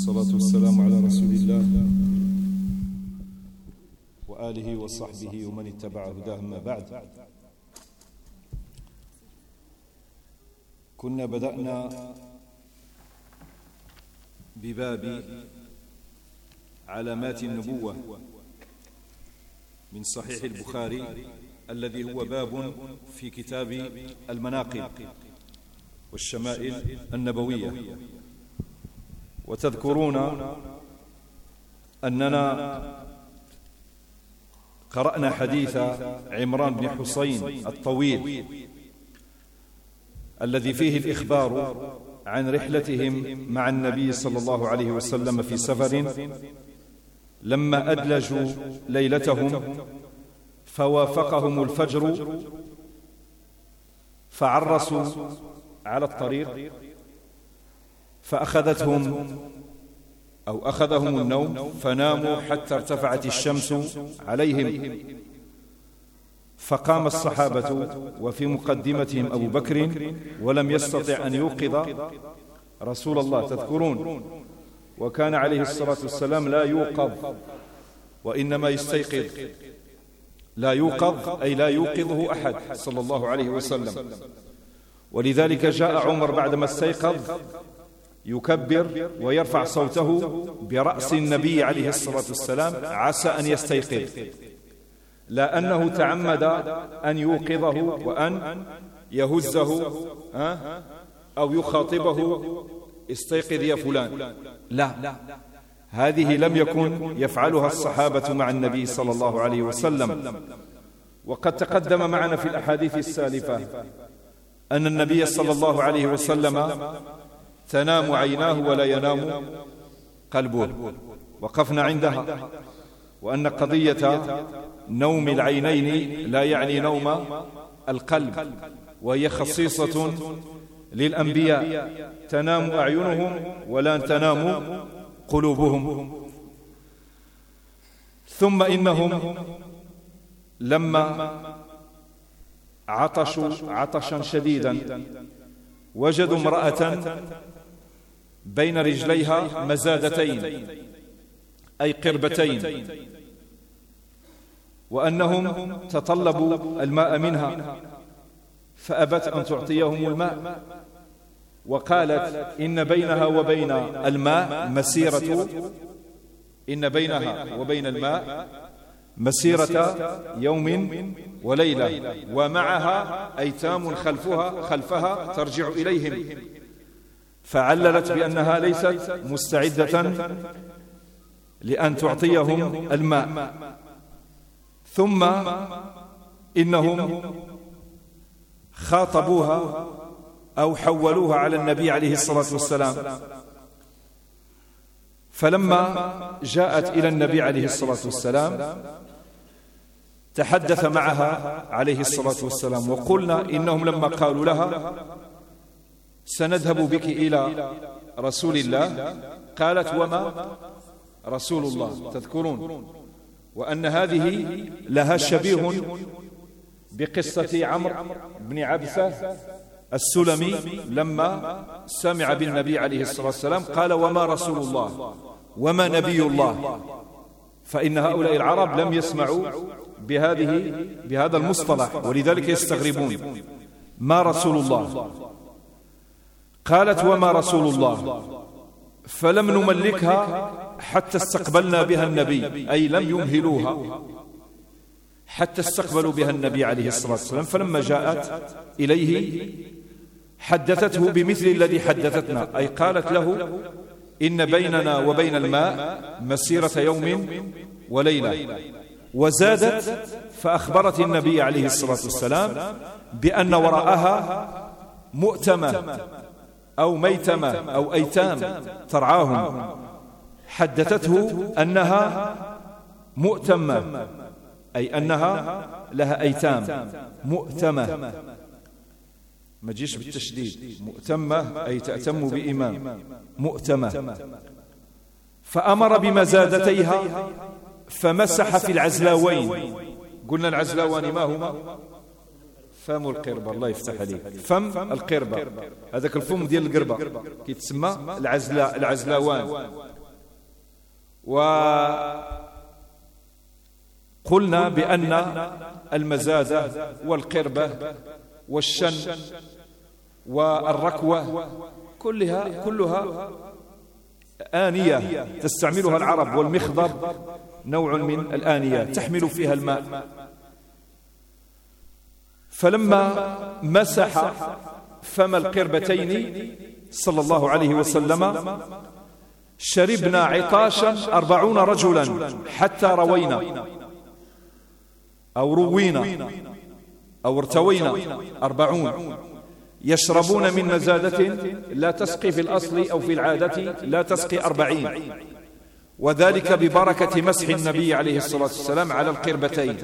والصلاة والسلام على رسول الله وآله وصحبه ومن اتبع هداه. ما بعد، كنا بدأنا بباب علامات النبوة من صحيح البخاري الذي هو باب في كتاب المناقب والشمائل النبوية. وتذكرون أننا قرأنا حديث عمران بن حسين الطويل الذي فيه الإخبار عن رحلتهم مع النبي صلى الله عليه وسلم في سفر، لما أدلجوا ليلتهم فوافقهم الفجر فعرسوا على الطريق، أخذهم النوم فناموا حتى ارتفعت الشمس عليهم، فقام الصحابة وفي مقدمتهم أبو بكر ولم يستطع أن يوقظ رسول الله. تذكرون وكان عليه الصلاة والسلام لا يوقظ وإنما يستيقظ، لا يوقظ أي لا يوقظه أحد صلى الله عليه وسلم. ولذلك جاء عمر بعدما استيقظ يكبر ويرفع صوته برأس النبي عليه الصلاة والسلام عسى أن يستيقظ، لا أنه تعمد أن يوقظه وأن يهزه أو يخاطبه استيقظ يا فلان، لا، هذه لم يكن يفعلها الصحابة مع النبي صلى الله عليه وسلم. وقد تقدم معنا في الأحاديث السالفة أن النبي صلى الله عليه وسلم تنام عيناه ولا ينام قلبه، وقفنا عندها، وأن قضية نوم العينين لا يعني نوم القلب، وهي خصيصة للأنبياء، تنام أعينهم ولا تنام قلوبهم. ثم إنهم لما عطشوا عطشا شديدا وجدوا امرأة بين رجليها مزادتين أي قربتين، وأنهم تطلبوا الماء منها فأبت أن تعطيهم الماء، وقالت إن بينها وبين الماء مسيرة يوم وليلة، ومعها أيتام خلفها ترجع إليهم، فعللت بأنها ليست مستعدة لأن تعطيهم الماء. ثم إنهم خاطبوها أو حولوها على النبي عليه الصلاة والسلام، فلما جاءت إلى النبي عليه الصلاة والسلام تحدث معها عليه الصلاة والسلام، وقلنا إنهم لما قالوا لها سنذهب بك إلى رسول الله، قالت وما رسول الله. تذكرون وأن هذه لها شبيه بقصة عمرو بن عبسة السلمي لما سمع بالنبي عليه الصلاة والسلام قال وما رسول الله وما نبي الله، فإن هؤلاء العرب لم يسمعوا بهذا المصطلح، ولذلك يستغربون ما رسول الله. قالت وما رسول الله، فلم نملكها حتى استقبلنا بها النبي، أي لم يمهلوها حتى استقبلوا بها النبي عليه الصلاة والسلام. فلما جاءت إليه حدثته بمثل الذي حدثتنا، أي قالت له إن بيننا وبين الماء مسيرة يوم وليلة، وزادت فأخبرت النبي عليه الصلاة والسلام بأن وراءها مؤتمة أو ميتمة أو أيتام ترعاهم، حدثته أنها مؤتمة أي أنها لها أيتام، مؤتمة ما تجيش بالتشديد، مؤتمة أي تأتم بإمام، مؤتمة. فأمر بمزادتيها فمسح في العزلاوين. قلنا العزلاوان ما هما؟ فم القربة، الله يفتح عليك، فم القربة، هذاك الفم ديال القربة كيتسمى العزلاوان، وقلنا بأن المزادة والقربة والشن والركوة كلها آنية تستعملها العرب، والمخضب نوع من الآنية تحمل فيها الماء. فلما مسح فم القربتين صلى الله عليه وسلم شربنا عطاشا 40 رجلا حتى روينا أو روينا أو ارتوينا 40 يشربون من مزادة لا تسقي في الأصل أو في العادة لا تسقي 40، وذلك ببركة مسح النبي عليه الصلاة والسلام على القربتين.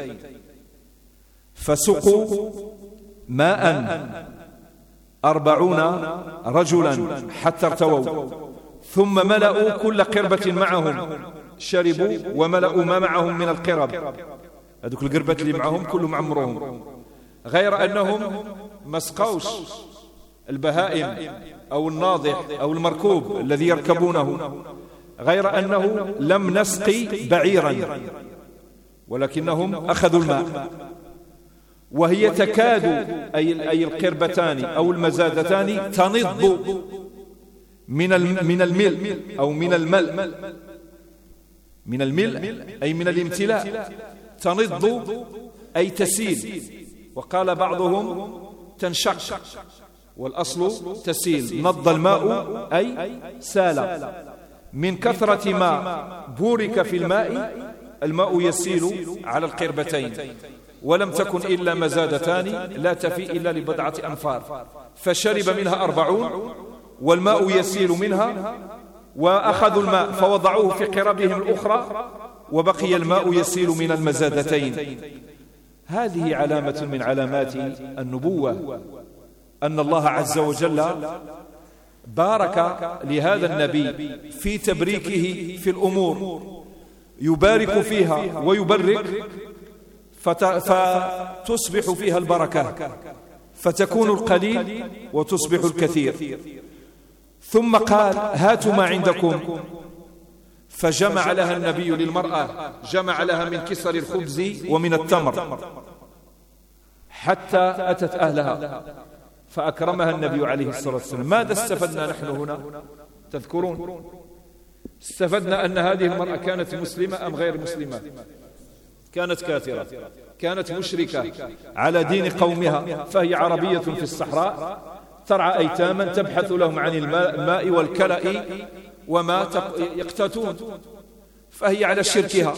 فسقوا ماء 40 رجلا حتى ارتووا، ثم ملأوا كل قربة معهم، شربوا وملأوا ما معهم من القرب، هذوك القربة اللي معهم كلهم عمرهم، غير أنهم ما سقوش البهائم أو الناضح أو المركوب الذي يركبونه، غير أنه لم نسقي بعيرا، ولكنهم أخذوا الماء، وهي تكاد أي القربتان أو المزادتان تنض من الملء أو من الملء، من الملء أي من الامتلاء، تنض أي تسيل، وقال بعضهم تنشق، والأصل تسيل، نض الماء أي سال، من كثرة ما بورك في الماء يسيل على القربتين، ولم تكن إلا مزادتان لا تفي إلا لبضعة أنفار، فشرب منها 40 والماء يسيل منها، وأخذوا الماء فوضعوه في قربهم الأخرى وبقي الماء يسيل من المزادتين. هذه علامة من علامات النبوة، أن الله عز وجل بارك لهذا النبي في تبريكه في الأمور، يبارك فيها ويبرك فتصبح فيها البركة، فتكون القليل وتصبح الكثير. ثم قال هاتوا ما عندكم، فجمع لها النبي للمرأة، جمع لها من كسر الخبز ومن التمر حتى أتت أهلها فأكرمها النبي عليه الصلاة والسلام. ماذا استفدنا نحن هنا؟ تذكرون استفدنا أن هذه المرأة كانت مسلمة أم غير مسلمة؟ كانت كافرة، كانت مشركة على دين قومها، فهي عربية في الصحراء ترعى أيتاما تبحث لهم عن الماء والكلأ وما يقتاتون، فهي على شركها.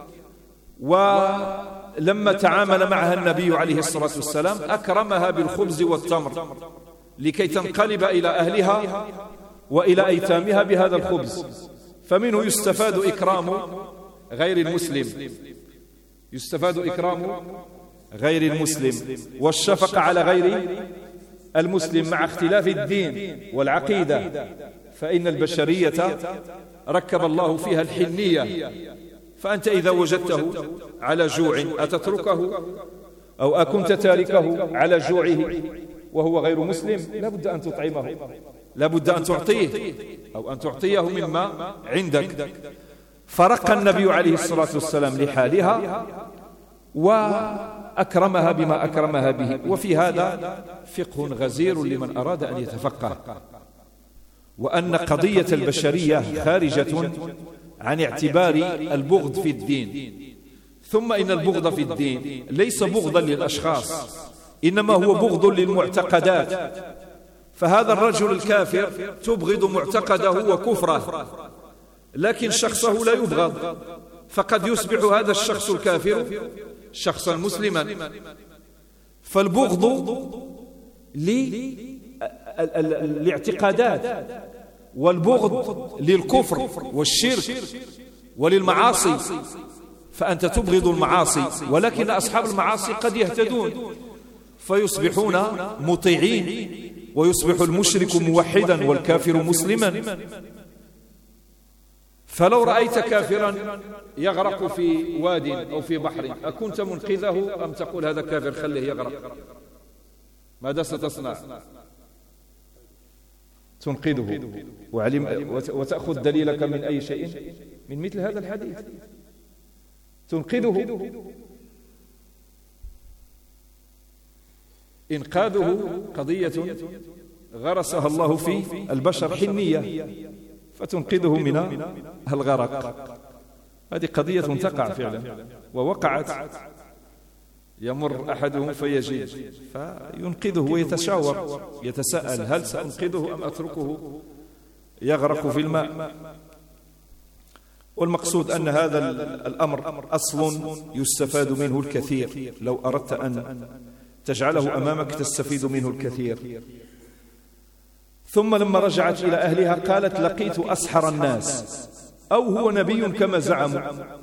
ولما تعامل معها النبي عليه الصلاة والسلام أكرمها بالخبز والتمر لكي تنقلب إلى أهلها وإلى أيتامها بهذا الخبز. فمنه يستفاد إكرام غير المسلم، يستفاد إكرام غير المسلم والشفقة على غير المسلم مع اختلاف الدين والعقيدة، فإن البشرية ركب الله فيها الحنية، فأنت إذا وجدته على جوع أتتركه أو أكنت تاركه على جوعه وهو غير مسلم؟ لابد أن تطعمه، لابد أن تعطيه أو أن تعطيه مما عندك. فرق النبي عليه الصلاة والسلام لحالها وأكرمها بما أكرمها به. وفي هذا فقه غزير لمن أراد أن يتفقه، وأن قضية البشرية خارجة عن اعتبار البغض في الدين. ثم إن البغض في الدين ليس بغضا للأشخاص، إنما هو بغض للمعتقدات. فهذا الرجل الكافر تبغض معتقده وكفره، لكن شخصه لا يبغض، فقد يصبح هذا الشخص الكافر شخصا مسلما. فالبغض للاعتقادات، والبغض للكفر والشرك وللمعاصي، فأنت تبغض المعاصي، ولكن أصحاب المعاصي قد يهتدون فيصبحون مطيعين، ويصبح المشرك موحدا والكافر مسلما. فلو رأيت كافرا يغرق في واد أو في بحر أكنت منقذه أم تقول هذا كافر خليه يغرق؟ ماذا ستصنع؟ تنقذه وتأخذ دليلك من أي شيء؟ من مثل هذا الحديث تنقذه. إنقاذه قضية غرسها الله في البشر حنية فتنقذه من الغرق. هذه قضية تقع فعلا ووقعت. يمر أحدهم فيجد فينقذه ويتشاور يتساءل هل سأنقذه أم أتركه يغرق في الماء. والمقصود أن هذا الأمر أصل يستفاد منه الكثير. لو أردت أن تجعله أمامك تستفيد منه الكثير. ثم لما رجعت إلى أهلها قالت لقيت أسحر الناس أو هو نبي كما زعموا.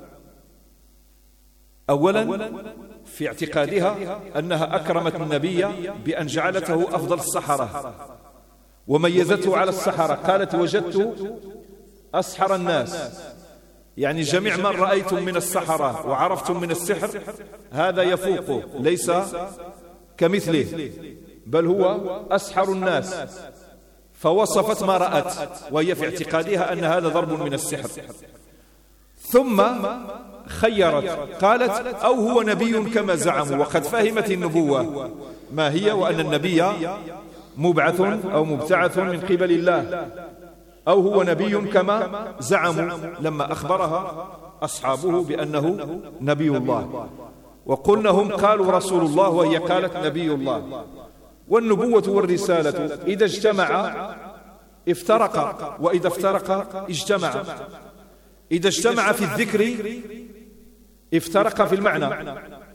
أولا في اعتقادها أنها أكرمت النبي بأن جعلته أفضل السحرة وميزته على السحرة. قالت وجدت أسحر الناس، يعني جميع من رأيتم من السحرة وعرفتم من السحر هذا يفوقه ليس كمثله بل هو أسحر الناس. فوصفت ما رأت وهي في اعتقادها أن هذا ضرب من السحر. ثم خيرت قالت أو هو نبي كما زعموا، وقد فهمت النبوة ما هي وأن النبي مبعث أو مبتعث من قبل الله، أو هو نبي كما زعموا لما أخبرها أصحابه بأنه نبي الله. وقلنا هم قالوا رسول الله وهي قالت نبي الله. والنبوة والرسالة إذا اجتمعا افترقا وإذا افترقا اجتمعا. إذا اجتمع في الذكر افترق في المعنى.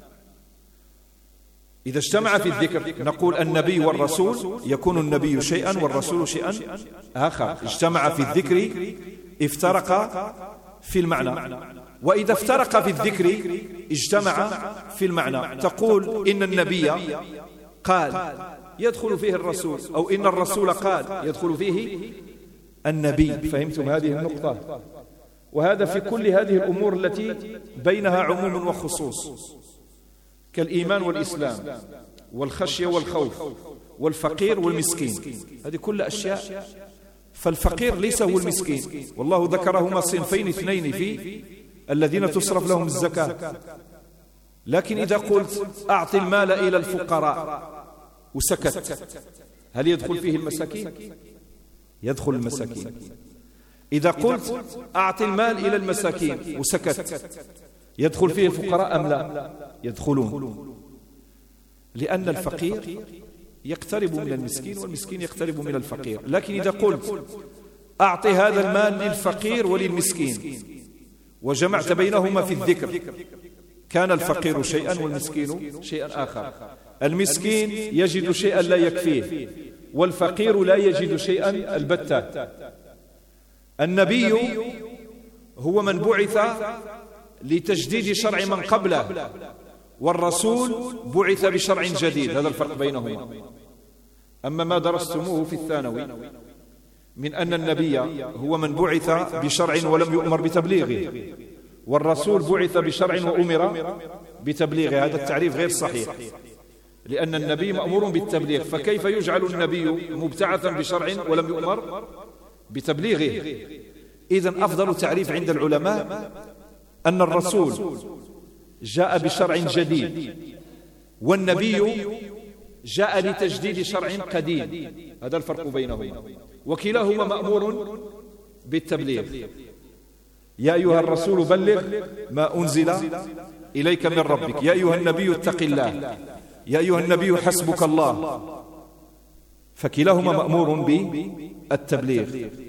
إذا اجتمع في الذكر نقول النبي والرسول يكون النبي شيئا والرسول شيئا آخر. اجتمع في الذكر افترق في المعنى. وإذا افترق في الذكر اجتمع في المعنى. تقول إن النبي قال يدخل فيه الرسول، أو إن الرسول قال يدخل فيه النبي. فهمتم هذه النقطة؟ وهذا في كل هذه الأمور التي بينها عموم وخصوص كالإيمان والإسلام والخشية والخوف والفقير والمسكين، هذه كل أشياء. فالفقير ليس هو المسكين، والله ذكرهما صنفين اثنين في الذين تصرف لهم الزكاة. لكن إذا قلت أعطي المال إلى الفقراء وسكت، هل يدخل فيه المساكين؟ يدخل المساكين. إذا قلت أعطي المال إلى المساكين وسكت، يدخل فيه الفقراء أم لا؟ يدخلون، لأن الفقير يقترب من المسكين والمسكين يقترب من الفقير. لكن إذا قلت أعطي هذا المال للفقير وللمسكين وجمعت بينهما في الذكر كان الفقير شيئا والمسكين شيئا آخر. المسكين يجد شيئا لا يكفيه والفقير لا يجد شيئا البتة. النبي هو من بعث لتجديد شرع من قبله، والرسول بعث بشرع جديد. هذا الفرق بينهما. أما ما درستموه في الثانوي من أن النبي هو من بعث بشرع ولم يؤمر بتبليغه، والرسول بعث بشرع وأمر بتبليغه، هذا التعريف غير صحيح، لأن النبي مأمور بالتبليغ، فكيف يجعل النبي مبتعثا بشرع ولم يؤمر بتبليغه؟ إذن أفضل تعريف عند العلماء أن الرسول جاء بشرع جديد والنبي جاء لتجديد شرع قديم، هذا الفرق بينهما، وكلاهما مأمور بالتبليغ. يا أيها الرسول بلغ ما أنزل إليك من ربك، يا أيها النبي اتق الله، يا أيها النبي حسبك الله، فكلاهما مأمور بالتبليغ.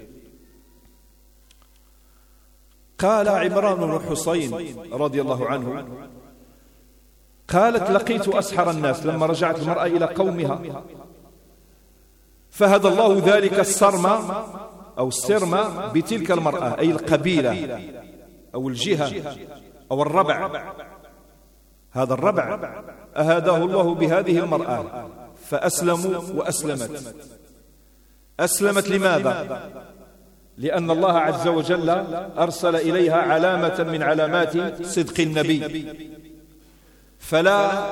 قال عمران بن حسين رضي الله عنه قالت لقيت أسحر الناس لما رجعت المرأة إلى قومها فهدى الله ذلك الصرم أو السرم بتلك المرأة، أي القبيلة أو الجهة أو الربع. هذا الربع أهداه الله بهذه المرأة فأسلموا وأسلمت. أسلمت لماذا؟ لأن الله عز وجل أرسل إليها علامة من علامات صدق النبي، فلا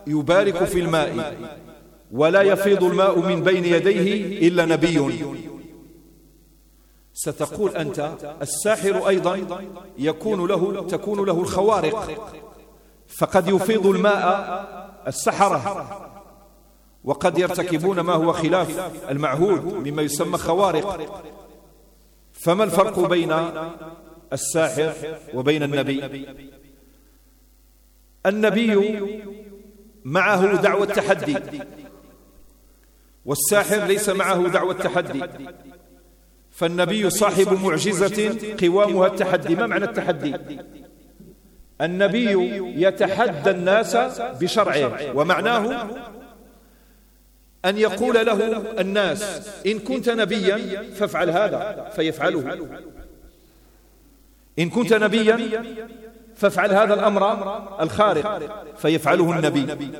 يبارك في الماء ولا يفيض الماء من بين يديه إلا نبي ستقول أنت الساحر أيضا تكون له الخوارق، فقد يفيض الماء السحرة، وقد يرتكبون ما هو خلاف المعهود مما يسمى خوارق. فما الفرق بين الساحر وبين النبي؟ النبي معه دعوة التحدي، والساحر ليس معه دعوة التحدي. فالنبي صاحب معجزة قوامها التحدي. ما معنى التحدي؟ النبي يتحدى الناس بشرعه، ومعناه أن يقول له الناس إن كنت نبيا فافعل هذا فيفعله، إن كنت نبيا فافعل هذا الأمر الخارق فيفعله النبي.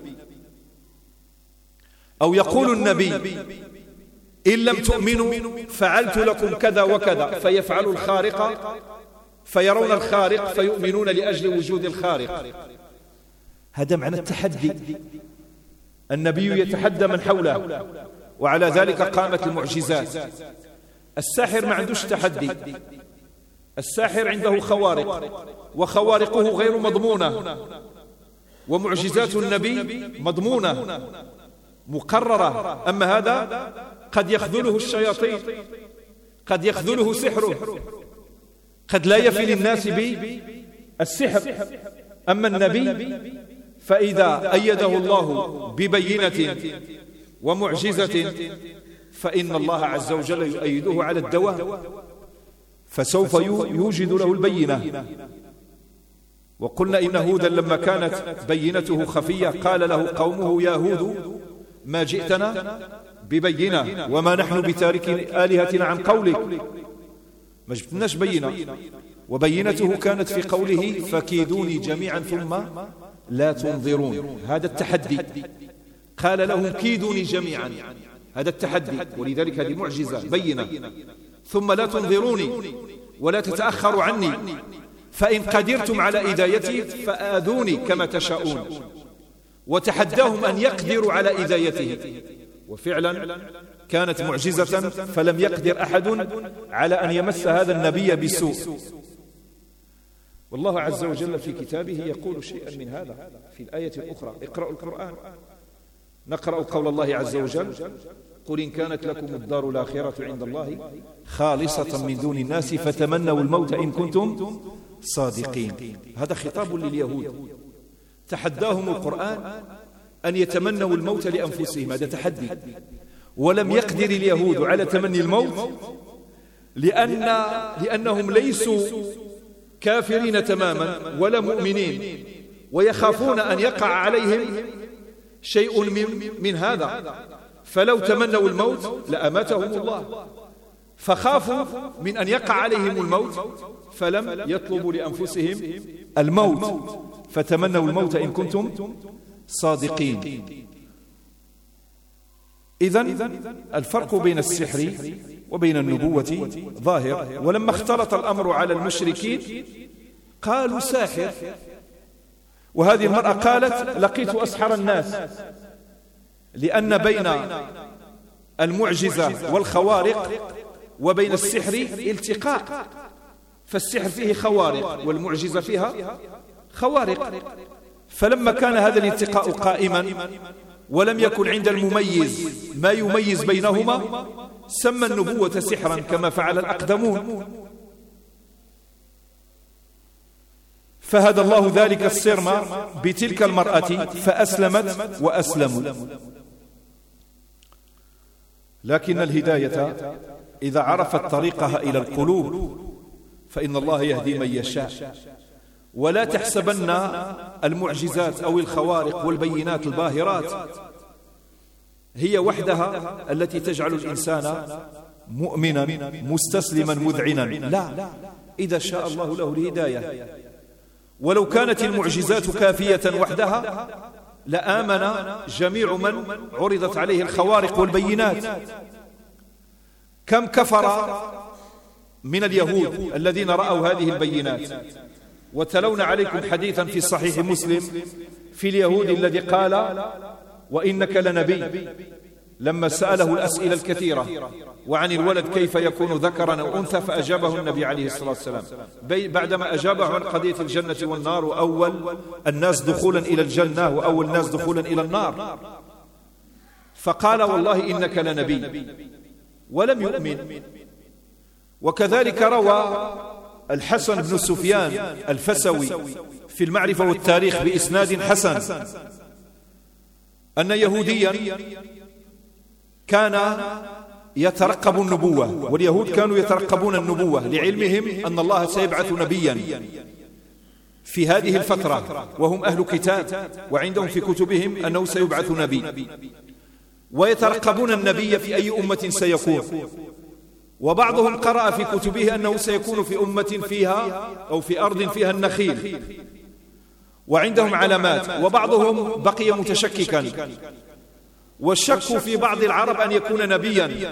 أو يقول النبي إن لم تؤمنوا فعلت لكم كذا وكذا فيفعل الخارق، فيرون الخارق فيؤمنون لأجل وجود الخارق. هذا معنى التحدي. النبي يتحدى من حوله، وعلى ذلك قامت المعجزات. الساحر ما عندوش تحدي، الساحر عنده خوارق، وخوارقه غير مضمونة، ومعجزات النبي مضمونة مقررة. أما هذا قد يخذله الشياطين، قد يخذله سحره، قد لا يفي للناس بالسحر. أما النبي فإذا أيده الله ببينة ومعجزة فإن الله عز وجل يؤيده على الدوام، فسوف يوجد له البينة. وقلنا إن هودا لما كانت بينته خفية قال له قومه يا هود ما جئتنا ببينة وما نحن بتارك آلهتنا عن قولك. ما جبتناش بينة، وبينته كانت في قوله فكيدوني جميعا ثم لا تنظرون. هذا التحدي، قال لهم كيدوني جميعا، هذا التحدي. ولذلك هذه معجزة بينة. ثم لا تنظروني ولا تتأخروا عني، فإن قدرتم على إدايتي فآذوني كما تشاءون. وتحداهم أن يقدروا على إدايته، وفعلا كانت معجزة، فلم يقدر أحد على أن يمس هذا النبي بسوء. والله عز وجل في كتابه يقول شيئا من هذا في الآية الأخرى: اقرأوا القرآن. نقرأ قول الله عز وجل: قل إن كانت لكم الدار الآخرة عند الله خالصة من دون الناس فتمنوا الموت إن كنتم صادقين. هذا خطاب لليهود، تحداهم القرآن أن يتمنوا الموت لأنفسهم، هذا تحدي. ولم يقدر اليهود على تمني الموت لأنهم ليسوا كافرين تماما ولا مؤمنين، ويخافون أن يقع عليهم شيء من هذا، فلو تمنوا الموت لأماتهم الله. فخافوا من أن يقع عليهم الموت فلم يطلبوا لأنفسهم الموت، فتمنوا الموت إن كنتم صادقين. إذن الفرق بين السحر وبين النبوة ظاهر. ولما اختلط الأمر على المشركين قالوا ساحر، وهذه المرأة قالت لقيت أسحر الناس، لأن بين المعجزة والخوارق وبين السحر التقاء، فالسحر فيه خوارق والمعجزة فيها خوارق. فلما كان هذا الالتقاء قائما ولم يكن عند المميز ما يميز بينهما سمى النبوة سحرا كما فعل الأقدمون. فهدى الله ذلك الصرم بتلك المرأة فأسلمت وأسلموا. لكن الهداية إذا عرفت طريقها إلى القلوب فإن الله يهدي من يشاء. ولا تحسبن المعجزات أو الخوارق والبينات الباهرات هي وحدها التي تجعل الإنسان مؤمنا مستسلما مذعنا، لا، إذا شاء الله له الهداية. ولو كانت المعجزات كافية وحدها لآمن جميع من عرضت عليه الخوارق والبينات. كم كفر من اليهود الذين رأوا هذه البينات. وتلون عليكم حديثا في صحيح مسلم في اليهود الذي قال وإنك لنبي، لما سأله الأسئلة الكثيرة وعن الولد كيف يكون ذكرا أو أنثى، فأجابه النبي عليه الصلاة والسلام بعدما أجابه عن قضية الجنة والنار، وأول الناس دخولا إلى الجنة وأول الناس دخولا إلى النار، فقال والله إنك لنبي، ولم يؤمن. وكذلك روى الحسن بن سفيان الفسوي في المعرفة والتاريخ بإسناد حسن أن يهوديا كان يترقب النبوة، واليهود كانوا يترقبون النبوة لعلمهم أن الله سيبعث نبيا في هذه الفترة، وهم أهل كتاب وعندهم في كتبهم أنه سيبعث نبي، ويترقبون النبي في أي أمة سيكون. وبعضهم قرأ في كتبه أنه سيكون في أمة فيها أو في أرض فيها النخيل، وعندهم علامات، وبعضهم بقي متشككا، والشك في بعض العرب أن يكون نبيا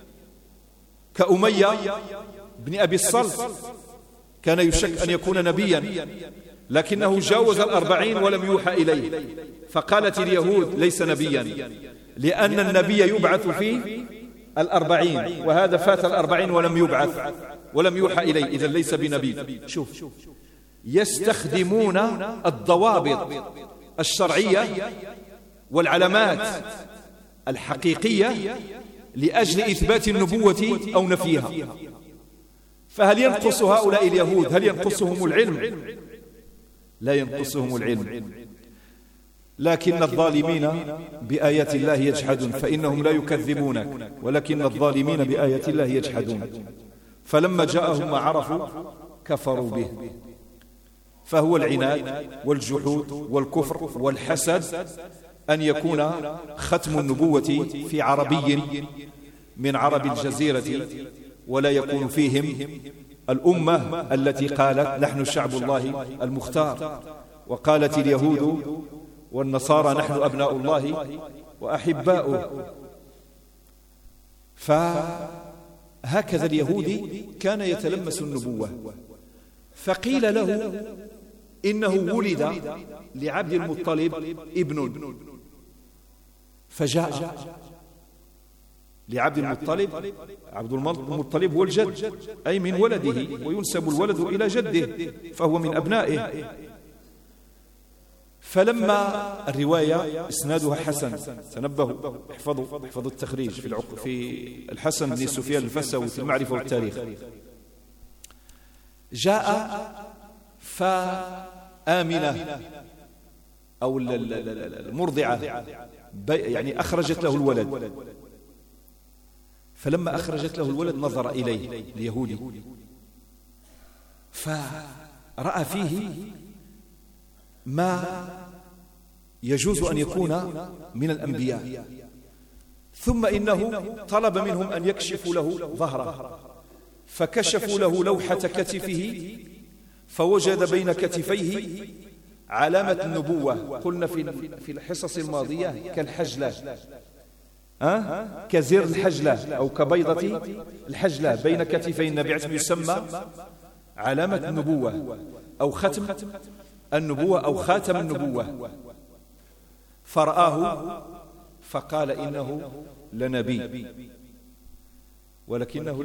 كأمية بن أبي الصلت، كان يشك أن يكون نبيا، لكنه جاوز 40 ولم يوحى إليه، فقالت اليهود ليس نبيا، لأن النبي يبعث في 40 وهذا فات 40 ولم يبعث ولم يوحى إليه، إذا ليس بنبي. شوف، يستخدمون الضوابط الشرعية والعلامات الحقيقية لأجل إثبات النبوة أو نفيها. فهل ينقص هؤلاء اليهود، هل ينقصهم العلم؟ لا ينقصهم العلم، لكن الظالمين بآيات الله يجحدون، فإنهم لا يكذبونك ولكن الظالمين بآيات الله يجحدون. فلما جاءهم ما عرفوا كفروا به، فهو العناد والجحود والكفر والحسد أن يكون ختم النبوة في عربي من عرب الجزيرة ولا يكون فيهم الأمة التي قالت نحن شعب الله المختار، وقالت اليهود والنصارى نحن أبناء الله وأحباؤه. فهكذا اليهودي كان يتلمس النبوة. فقيل له إنه ولد لعبد المطلب ابن، فجاء لعبد المطلب، عبد المطلب هو الجد أي من ولده، وينسب الولد إلى جده فهو من أبنائه. فلما الرواية إسنادها حسن، تنبهوا احفظوا التخريج في الحسن بن سفيان الفسوي في المعرفة والتاريخ، جاء فآمنة أو المرضعة يعني أخرجت له الولد، فلما أخرجت له الولد نظر إليه اليهودي فرأى فيه ما يجوز أن يكون من الأنبياء، ثم إنه طلب منهم أن يكشفوا له ظهره، فكشفوا له لوحة كتفه فوجد بين كتفيه علامة النبوة. قلنا في الحصص الماضية كالحجلة، كزر الحجلة أو كبيضة الحجلة بين كتفي النبي يسمى علامة النبوة أو ختم النبوة أو خاتم النبوة. فرآه فقال إنه لنبي، ولكنه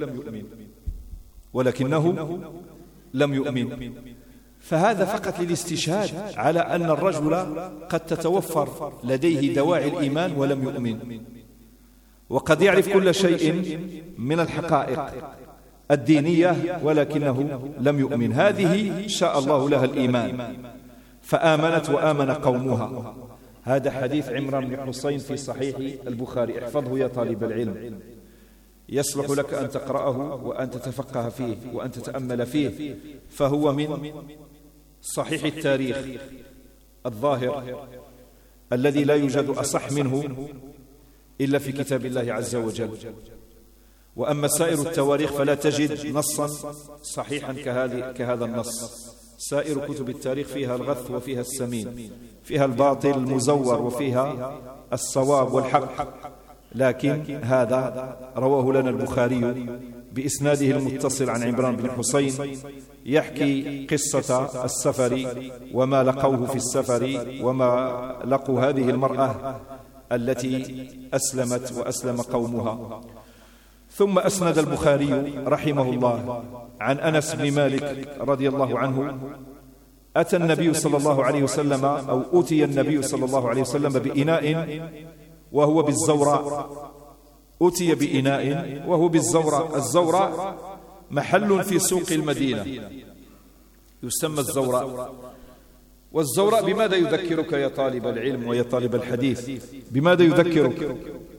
لم يؤمن. فهذا فقط للاستشهاد على أن الرجل قد تتوفر لديه دواعي الإيمان ولم يؤمن، وقد يعرف كل شيء من الحقائق الدينية ولكنه لم يؤمن. هذه شاء الله لها الإيمان فآمنت وآمن قومها. هذا حديث عمران بن حسين في صحيح البخاري، احفظه يا طالب العلم، يصلح لك أن تقرأه وأن تتفقه فيه وأن تتأمل فيه، فهو من صحيح التاريخ الظاهر الذي لا يوجد أصح منه إلا في كتاب الله عز وجل. وأما سائر التواريخ فلا تجد نصا صحيحا كهذا النص. سائر كتب التاريخ فيها الغث وفيها السمين، فيها الباطل المزور وفيها الصواب والحق، لكن هذا رواه لنا البخاري بإسناده المتصل عن عمران بن حسين يحكي قصة السفر وما لقوه في السفر وما لقوا هذه المرأة التي أسلمت وأسلم قومها. ثم أسند البخاري رحمه الله عن أنس بن مالك رضي الله عنه: أتى النبي صلى الله عليه وسلم أو أتي النبي صلى الله عليه وسلم بإناء وهو بالزوراء. أتي بإناء وهو بالزوراء. الزوراء محل في سوق المدينة يسمى الزوراء. والزوراء بماذا يذكرك يا طالب العلم ويا طالب الحديث؟ بماذا يذكرك؟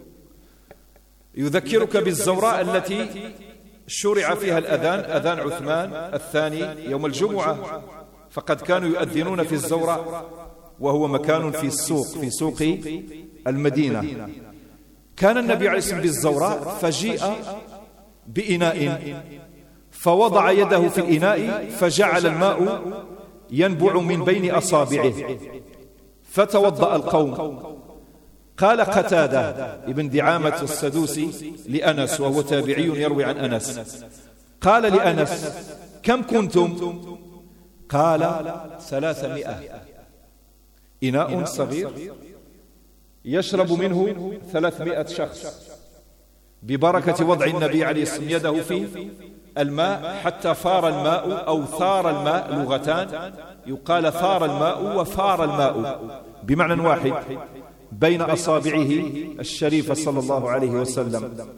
يذكرك بالزوراء التي شرع فيها الأذان، أذان عثمان الثاني يوم الجمعة، فقد كانوا يؤذنون في الزوراء، وهو مكان في السوق، في سوق المدينة. كان النبي عليه الصلاة والسلام بالزوراء، فجيء بإناء فوضع يده في الإناء فجعل الماء ينبع من بين أصابعه، فتوضأ القوم. قال قتادة ابن دعامة السدوسي لأنس، وهو تابعي يروي عن أنس، قال لأنس: كم كنتم؟ قال: 300. إناء صغير يشرب منه 300 شخص، ببركة وضع النبي عليه الصلاة والسلام يده في الماء حتى فار الماء، أو ثار الماء، لغتان، يقال ثار الماء وفار الماء بمعنى واحد، بين أصابعه الشريفة صلى الله عليه وسلم.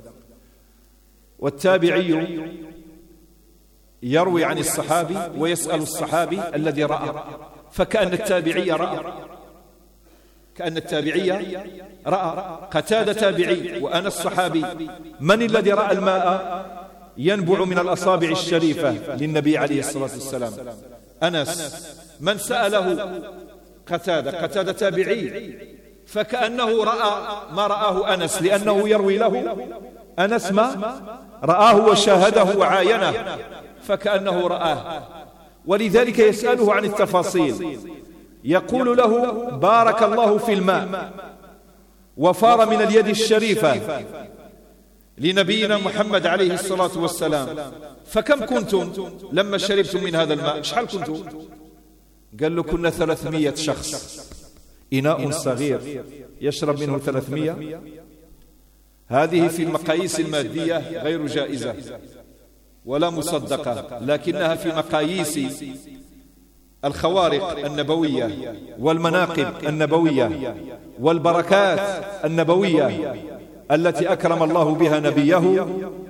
والتابعي يروي عن الصحابي ويسأل الصحابي الذي رأى، فكأن التابعي رأى، كأن التابعي رأى. قتادة تابعي وأنا الصحابي. من الذي رأى الماء ينبع من الأصابع الشريفة للنبي عليه الصلاة والسلام؟ أنس. من سأله؟ قتادة تابعي، فكأنه رأى ما رآه أنس، لأنه يروي له أنس ما رآه وشاهده وعاينه، فكأنه رآه، ولذلك يسأله عن التفاصيل. يقول له: بارك الله في الماء، وفار من اليد الشريفة لنبينا محمد عليه الصلاة والسلام. فكم كنتم لما شربتم من هذا الماء؟ شحال كنتم؟ قال له: كنا 300 شخص. إناء صغير يشرب منه 300، هذه في المقاييس المادية غير جائزة ولا مصدقة، لكنها في مقاييس الخوارق النبوية والمناقب النبوية والبركات النبوية التي أكرم الله بها نبيه،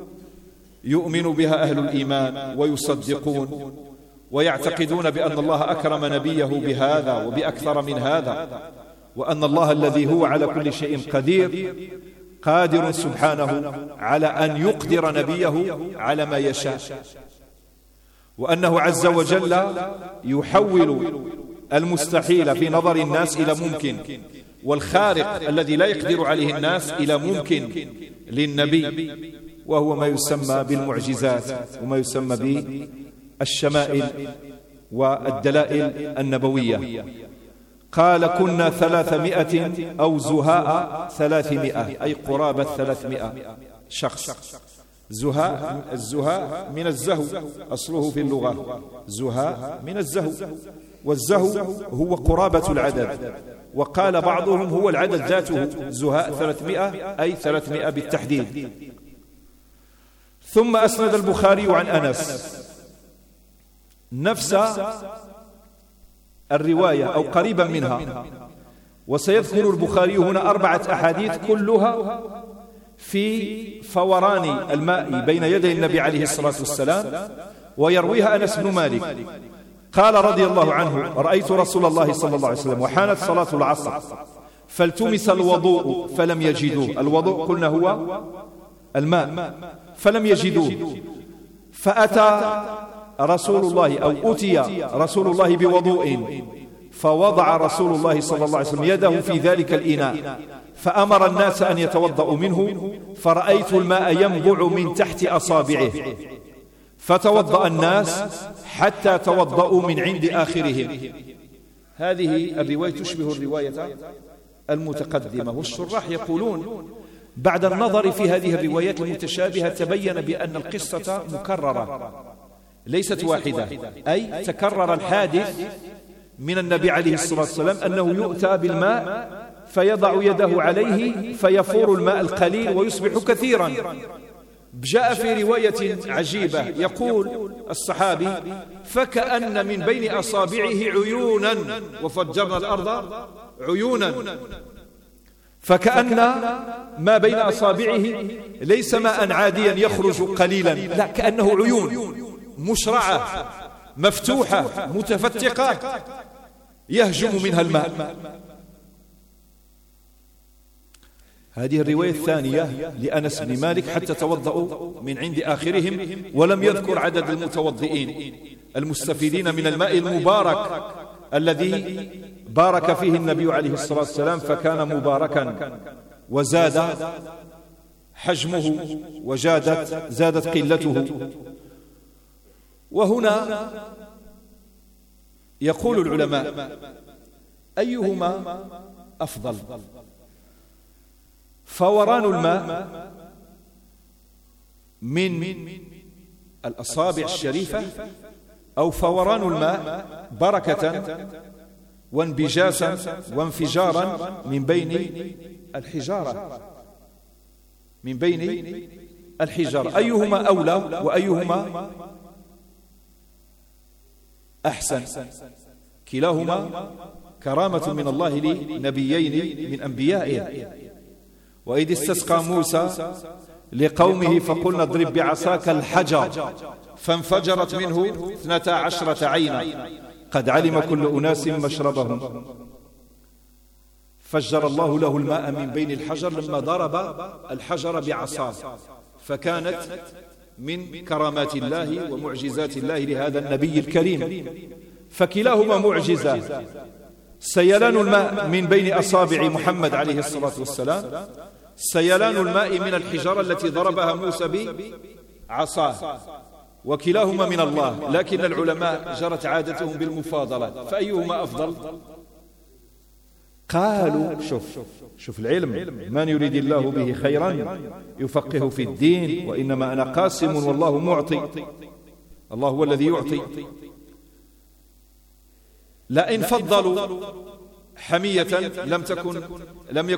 يؤمن بها أهل الإيمان ويصدقون ويعتقدون بأن الله أكرم نبيه بهذا وبأكثر من هذا، وأن الله الذي هو على كل شيء قدير قادر سبحانه على أن يقدر نبيه على ما يشاء، وأنه عز وجل يحول المستحيل في نظر الناس إلى ممكن، والخارق الذي لا يقدر عليه الناس إلى ممكن للنبي، وهو ما يسمى بالمعجزات وما يسمى بالشمائل والدلائل النبوية. قال: كنا 300 أو زهاء 300، أي قرابة 300 شخص. الزهاء من الزهو، أصله في اللغة زهاء من الزهو، والزهو هو قرابة العدد، وقال بعضهم هو العدد ذاته، زهاء 300 أي 300 بالتحديد. ثم أسند البخاري عن أنس نفس الرواية أو قريبا منها، وسيذكر البخاري هنا 4 أحاديث كلها في فوران الماء بين يدي النبي عليه الصلاة والسلام، ويرويها أنس بن مالك قال رضي الله عنه: رأيت رسول الله صلى الله عليه وسلم وحانت صلاة العصر فالتمس الوضوء فلم يجدوه. الوضوء قلنا هو الماء، فلم يجدوه، فأتى رسول الله أو أتي رسول الله بوضوء، فوضع رسول الله صلى الله عليه وسلم يده في ذلك الإناء، فأمر الناس أن يتوضأوا منه، فرأيت الماء ينبع من تحت أصابعه، فتوضأ الناس حتى توضأوا من عند آخرهم. هذه الرواية تشبه الرواية المتقدمة، والشراح يقولون بعد النظر في هذه الروايات المتشابهة تبين بأن القصة مكررة ليست واحدة، أي تكرر الحادث من النبي عليه الصلاة والسلام أنه يؤتى بالماء فيضع يده عليه فيفور الماء القليل ويصبح كثيرا، جاء في رواية عجيبة يقول الصحابي: فكأن من بين أصابعه عيونا، وفجرنا الأرض عيونا، فكأن ما بين أصابعه ليس ماء عاديا يخرج قليلا، لا، كأنه عيون مشرعة مفتوحة متفتقة يهجم منها الماء. هذه الرواية الثانية لأنس بن مالك: حتى توضأوا من عند آخرهم، ولم يذكر عدد المتوضئين المستفيدين من الماء المبارك الذي بارك فيه النبي عليه الصلاة والسلام، فكان مباركا وزاد حجمه زادت قلته. وهنا يقول العلماء: أيهما أفضل؟ فوران الماء من الأصابع الشريفة، أو فوران الماء بركة وانبجاسا وانفجارا من بين الحجارة؟ أيهما أولى وأيهما أحسن؟ كلاهما كرامة من الله لنبيين من أنبيائه. وإذ استسقى موسى لقومه فقلنا اضرب بعصاك الحجر فانفجرت منه 12 عينا قد علم كل أناس مشربهم، فجر الله له الماء من بين الحجر لما ضرب الحجر بعصاه، فكانت من كرامات الله ومعجزات الله لهذا النبي الكريم. فكلاهما معجزات. سيلان الماء من بين أصابع محمد عليه الصلاة والسلام، سيلان الماء من الحجارة التي ضربها موسى بعصاه، وكلاهما من الله. لكن العلماء جرت عادتهم بالمفاضلة، فأيهما أفضل؟ قالوا: شوف العلم، من يريد الله به خيرا يفقه في الدين، وإنما أنا قاسم والله معطي، الله هو الذي يعطي. لئن فضلوا حمية لم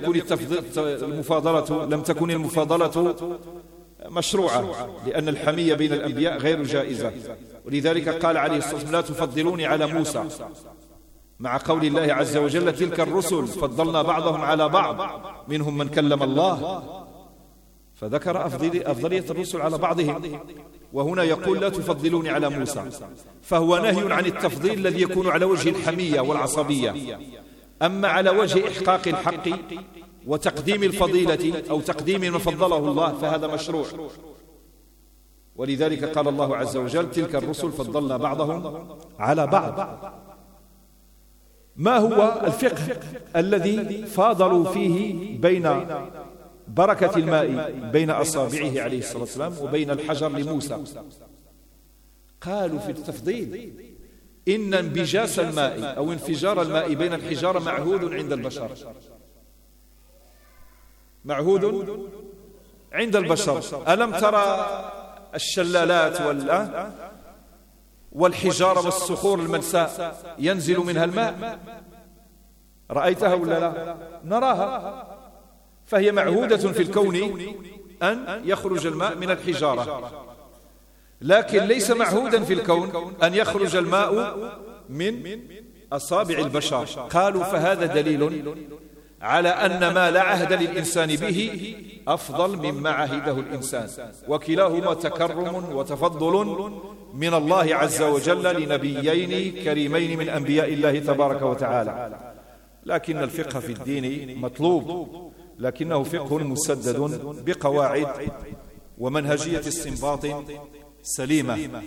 تكن المفاضلة مشروعة، لأن الحمية بين الأنبياء غير جائزة. ولذلك قال عليه الصلاة والسلام: لا تفضلوني على موسى، مع قول الله عز وجل: تلك الرسل فضلنا بعضهم على بعض منهم من كلم الله، فذكر أفضلية الرسل على بعضهم. وهنا يقول: لا تفضلوني على موسى، فهو نهي عن التفضيل الذي يكون على وجه الحمية والعصبية. أما على وجه إحقاق الحق وتقديم الفضيلة أو تقديم من فضله الله فهذا مشروع. ولذلك قال الله عز وجل: تلك الرسل فضلنا بعضهم على بعض. ما هو الفقه الذي فاضلوا فيه بين بركة الماء بين أصابعه عليه الصلاة والسلام وبين الحجر لموسى؟ قالوا في التفضيل: إن انبجاس الماء أو انفجار الماء بين الحجارة معهود عند البشر، معهود عند البشر. ألم ترى الشلالات والحجارة والصخور الملساء ينزل منها الماء؟ رأيتها ولا لا؟ نراها. فهي معهودة في الكون أن يخرج الماء من الحجارة، لكن ليس معهودا في الكون أن يخرج الماء من أصابع البشر. قالوا: فهذا دليل على أن ما لا عهد للإنسان به أفضل مما عهده الإنسان، وكلاهما تكرم وتفضل من الله عز وجل لنبيين كريمين من أنبياء الله تبارك وتعالى. لكن الفقه في الدين مطلوب، لكنه فقه مسدد بقواعد ومنهجية استنباط سليمة.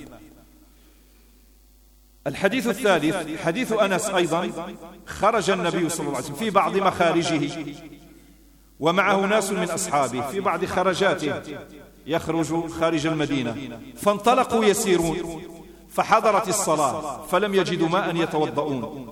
الحديث الثالث حديث أنس أيضا: خرج النبي صلى الله عليه وسلم في بعض مخارجه ومعه ناس من أصحابه في بعض خرجاته، يخرج خارج المدينة، فانطلقوا يسيرون، فحضرت الصلاة فلم يجدوا ماء يتوضؤون.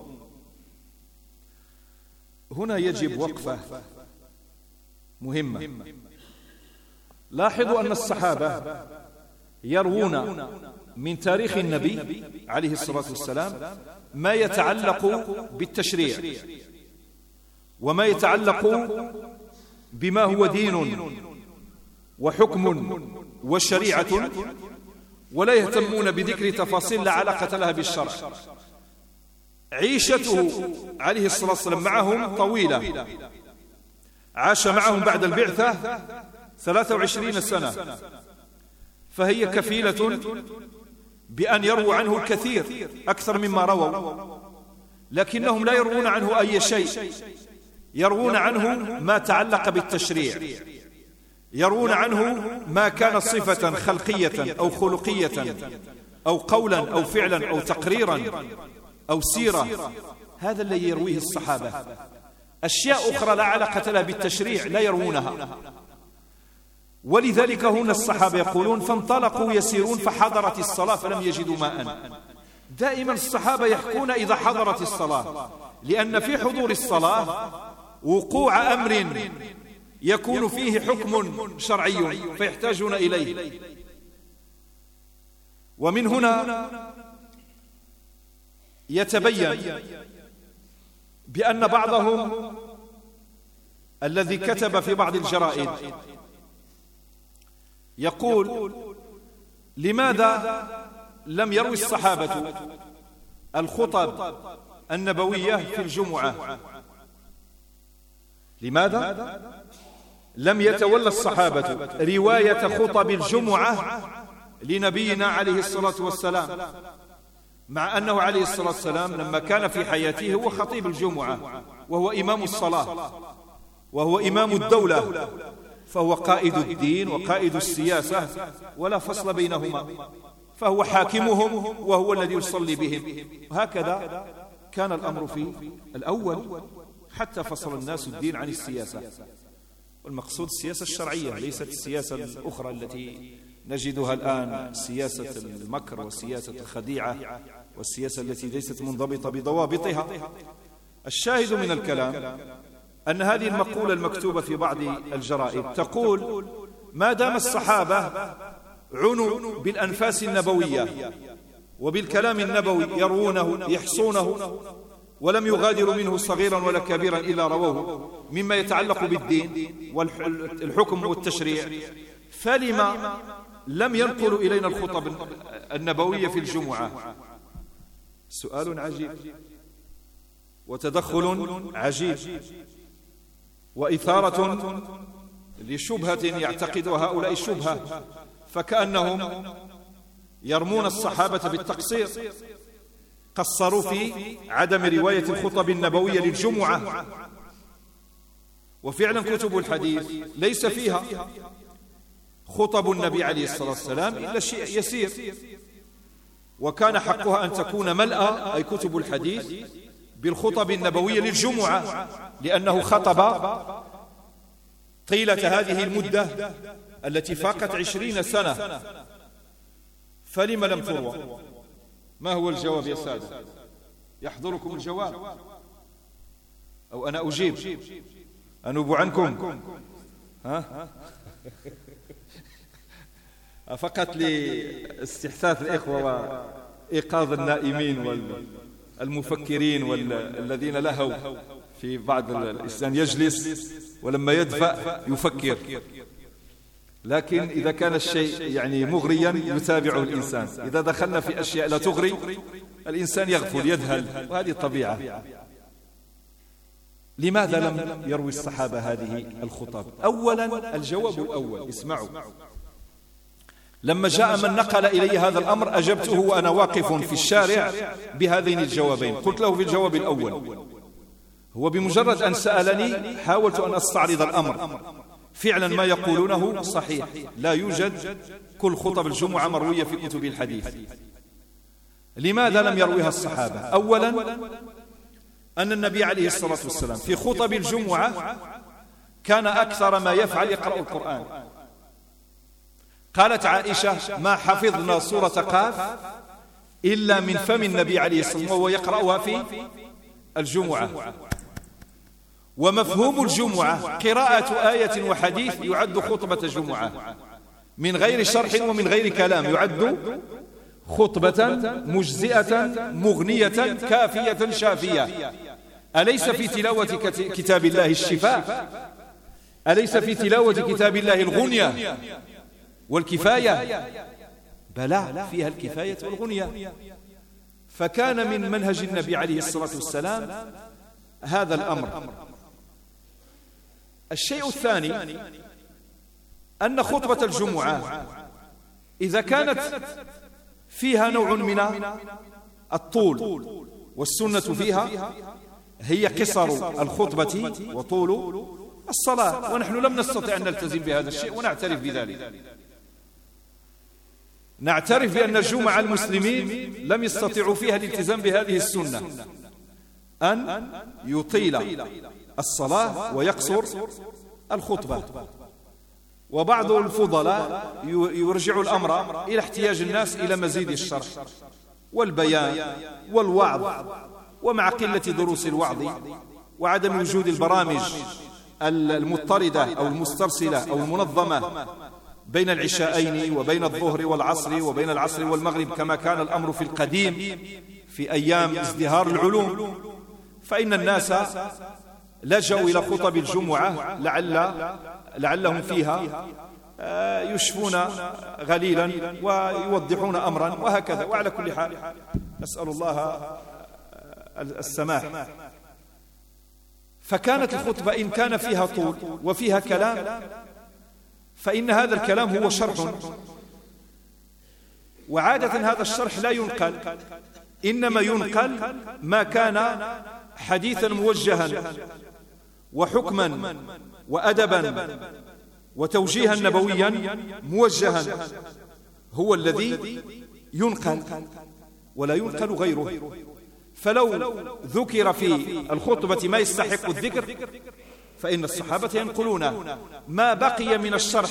هنا يجب وقفة مهمة. لاحظوا أن الصحابة يروون من تاريخ النبي عليه الصلاة والسلام ما يتعلق بالتشريع وما يتعلق بما هو دين وحكم وشريعة ولا يهتمون بذكر تفاصيل لا علاقة لها بالشرع. عيشته عليه الصلاة والسلام معهم طويلة، عاش معهم بعد البعثة 23 سنة، فهي كفيلة بأن يرووا عنه الكثير أكثر مما رووا، لكنهم لا يروون عنه أي شيء، يروون عنه ما تعلق بالتشريع، يروون عنه ما كان صفة خلقية أو خلقية أو قولا أو فعلا أو تقريرا أو سيرة. هذا الذي يرويه الصحابة. أشياء أخرى لا علاقة لها بالتشريع لا يروونها. ولذلك هنا الصحابة يقولون فانطلقوا يسيرون فحضرت الصلاة فلم يجدوا ماء. دائما الصحابة يحكون إذا حضرت الصلاة، لأن في حضور الصلاة وقوع أمر يكون فيه حكم شرعي فيحتاجون إليه. ومن هنا يتبين بأن بعضهم الذي كتب في بعض الجرائد يقول لماذا لم يروي الصحابة الخطب النبوية في الجمعة؟ لماذا لم يتولى الصحابة رواية خطب الجمعة لنبينا عليه الصلاة والسلام، مع أنه عليه الصلاة والسلام لما كان في حياته هو خطيب الجمعة وهو إمام الصلاة وهو إمام الدولة، فهو قائد الدين وقائد السياسة ولا فصل بينهما، فهو حاكمهم وهو الذي يصلي بهم. وهكذا كان الأمر في الأول حتى فصل الناس الدين عن السياسة، والمقصود السياسة الشرعية ليست السياسة الأخرى التي نجدها الآن، سياسة المكر وسياسة الخديعة والسياسة التي ليست منضبطة بضوابطها. الشاهد من الكلام أن هذه المقولة المكتوبة في بعض الجرائد تقول ما دام الصحابة عنوا بالأنفاس النبوية وبالكلام النبوي يروونه يحصونه ولم يغادروا منه صغيرا ولا كبيرا إلا رووه مما يتعلق بالدين والحكم والتشريع، فلما لم ينقلوا إلينا الخطب النبوية في الجمعة؟ سؤال عجيب وتدخل عجيب وإثارة لشبهة يعتقدها هؤلاء الشبهة، فكأنهم يرمون الصحابة بالتقصير، قصروا في عدم رواية الخطب النبوية للجمعة. وفعلا كتب الحديث ليس فيها خطب النبي عليه الصلاة والسلام إلا شيء يسير، وكان حقها أن تكون ملأى أي كتب الحديث بالخطب النبوية للجمعة، لأنه خطب طيلة هذه المدة التي فاقت 20 سنة، فلما لم تروى؟ ما هو الجواب يا سادة؟ يحضركم الجواب أو أنا أجيب؟ أنوب عنكم؟ ها؟ فقط لاستحثاث الإخوة وإيقاظ النائمين والمفكرين والذين لهوا في بعض الإنسان يجلس ولما يدفأ يفكر، لكن إذا كان الشيء يعني مغريا يتابعه الإنسان، إذا دخلنا في أشياء لا تغري الإنسان يغفل يذهل، وهذه الطبيعة. لماذا لم يروي الصحابة هذه الخطب؟ أولا الجواب الأول، اسمعوا، لما جاء من نقل إلي هذا الأمر أجبته وأنا واقف في الشارع بهذين الجوابين. قلت له في الجواب الأول، هو بمجرد أن سألني حاولت أن أستعرض الأمر، فعلا ما يقولونه صحيح، لا يوجد كل خطب الجمعة مروية في كتب الحديث. لماذا لم يرويها الصحابة؟ أولا أن النبي عليه الصلاة والسلام في خطب الجمعة كان أكثر ما يفعل يقرأ القرآن. قالت عائشة ما حفظنا سورة قاف إلا من فم النبي عليه الصلاة والسلام وهو يقرأها في الجمعة. ومفهوم الجمعة قراءة آية وحديث يعد خطبة جمعة من غير شرح ومن غير كلام، يعد خطبة مجزئة مغنية كافية شافية. أليس في تلاوة كتاب الله الشفاء؟ أليس في تلاوة كتاب الله الغنية والكفاية بلى فيها الكفاية والغنية. فكان من منهج النبي عليه الصلاة والسلام هذا الأمر. الشيء الثاني أن خطبة الجمعة إذا كانت فيها نوع من الطول، والسنة فيها هي قصر الخطبة وطول الصلاة، ونحن لم نستطع أن نلتزم بهذا الشيء ونعترف بذلك. نعترف بأن الجمعة المسلمين لم يستطيعوا فيها الالتزام بهذه السنة، أن يطيل الصلاة ويقصر الخطبة. وبعض الفضلاء يرجع الأمر إلى احتياج الناس إلى مزيد الشرح والبيان والوعظ، ومع قلة دروس الوعظ وعدم وجود البرامج المضطردة أو المسترسلة أو المنظمة بين العشاءين وبين الظهر والعصر وبين العصر والمغرب كما كان الأمر في القديم في أيام ازدهار العلوم، فإن الناس لجأوا إلى خطب الجمعة لعلهم فيها يشفون غليلا ويوضحون أمرا وهكذا. وعلى كل حال نسأل الله السماح. فكانت الخطبة إن كان فيها طول وفيها كلام فإن هذا الكلام هو شرح، وعادة هذا الشرح لا ينقل، إنما ينقل ما كان حديثا موجها وحكما وأدبا وتوجيها نبويا موجها هو الذي ينقل ولا ينقل غيره. فلو ذكر في الخطبة ما يستحق الذكر فإن الصحابة ينقلونه، ما بقي من الشرح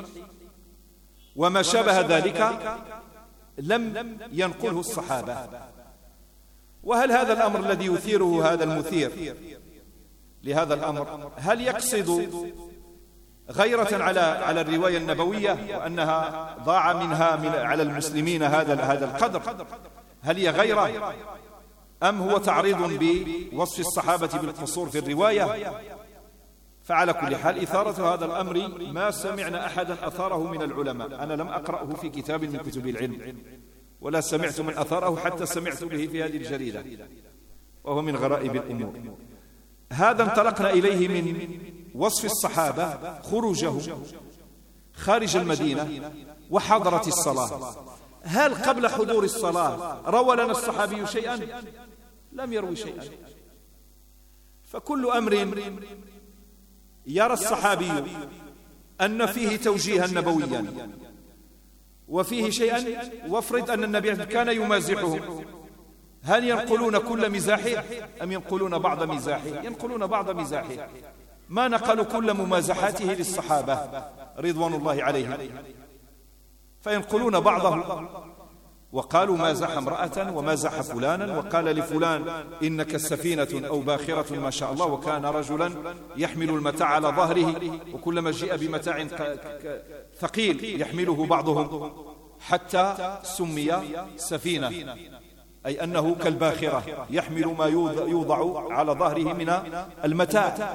وما شابه ذلك لم ينقله الصحابة. وهل هذا الأمر الذي يثيره هذا المثير لهذا الأمر هل يقصد غيرة على الرواية النبوية وأنها ضاع منها على المسلمين هذا القدر؟ هل هي غيرة أم هو تعريض بوصف الصحابة بالقصور في الرواية؟ فعلى كل حال إثارة هذا الأمر ما سمعنا أحدا أثاره من العلماء. أنا لم أقرأه في كتاب من كتب العلم ولا سمعت من أثاره حتى سمعت به في هذه الجريدة، وهو من غرائب الأمور. هذا انطلقنا إليه من وصف الصحابة خروجه خارج المدينة وحضرة الصلاة. هل قبل حضور الصلاة روى لنا الصحابي شيئا؟ لم يروي شيئا. فكل أمر يرى الصحابي أن فيه توجيها نبويا وفيه شيئا، وافرض أن النبي كان يمازحهم، هل ينقلون كل مزاحه أم ينقلون بعض مزاحه؟ ينقلون بعض مزاحه، ما نقلوا كل ممازحاته للصحابة رضوان الله عليهم، فينقلون بعضه. وقالوا مازح امرأة ومازح فلانا وقال لفلان إنك السفينة أو باخرة ما شاء الله، وكان رجلا يحمل المتاع على ظهره، وكلما جاء بمتاع ثقيل يحمله بعضهم حتى سمي سفينة، أي أنه كالباخرة يحمل ما يوضع على ظهره من المتاع.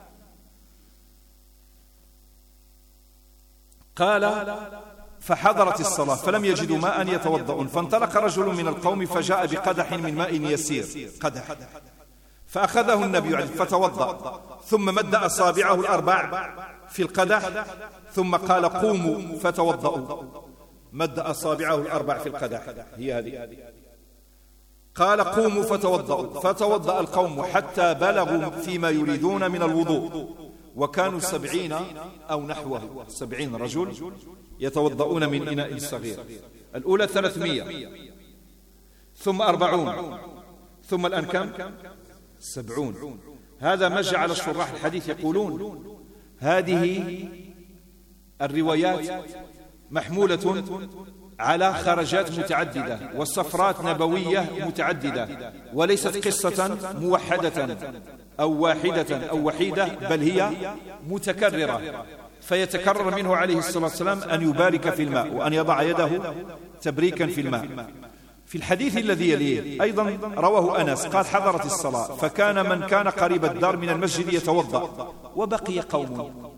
قال فحضرت الصلاة فلم يجدوا ماء يتوضؤون، فانطلق رجل من القوم فجاء بقدح من ماء يسير، قدح، فأخذه النبي عليه فتوضأ، ثم مد أصابعه الأربع في القدح، ثم قال قوموا فتوضؤوا، مد أصابعه الأربع في القدح، هي هذه، قال قوموا فتوضؤوا، فتوضأ القوم حتى بلغوا فيما يريدون من الوضوء، وكانوا 70 أو نحوه 70 رجل يتوضؤون من إناء صغير. الأولى 300 ثم 40 ثم الآن كم؟ 70. هذا ما جعل الشراح الحديث يقولون هذه الروايات محمولة على خرجات متعددة وسفرات نبوية متعددة، وليست قصة موحدة أو واحدة أو وحيدة، بل هي متكررة، فيتكرر منه عليه الصلاة والسلام أن يبارك في الماء وأن يضع يده تبريكا في الماء. في الحديث الذي يليه أيضا رواه أنس قال حضرت الصلاة فكان من كان قريب الدار من المسجد يتوضأ، وبقي قوم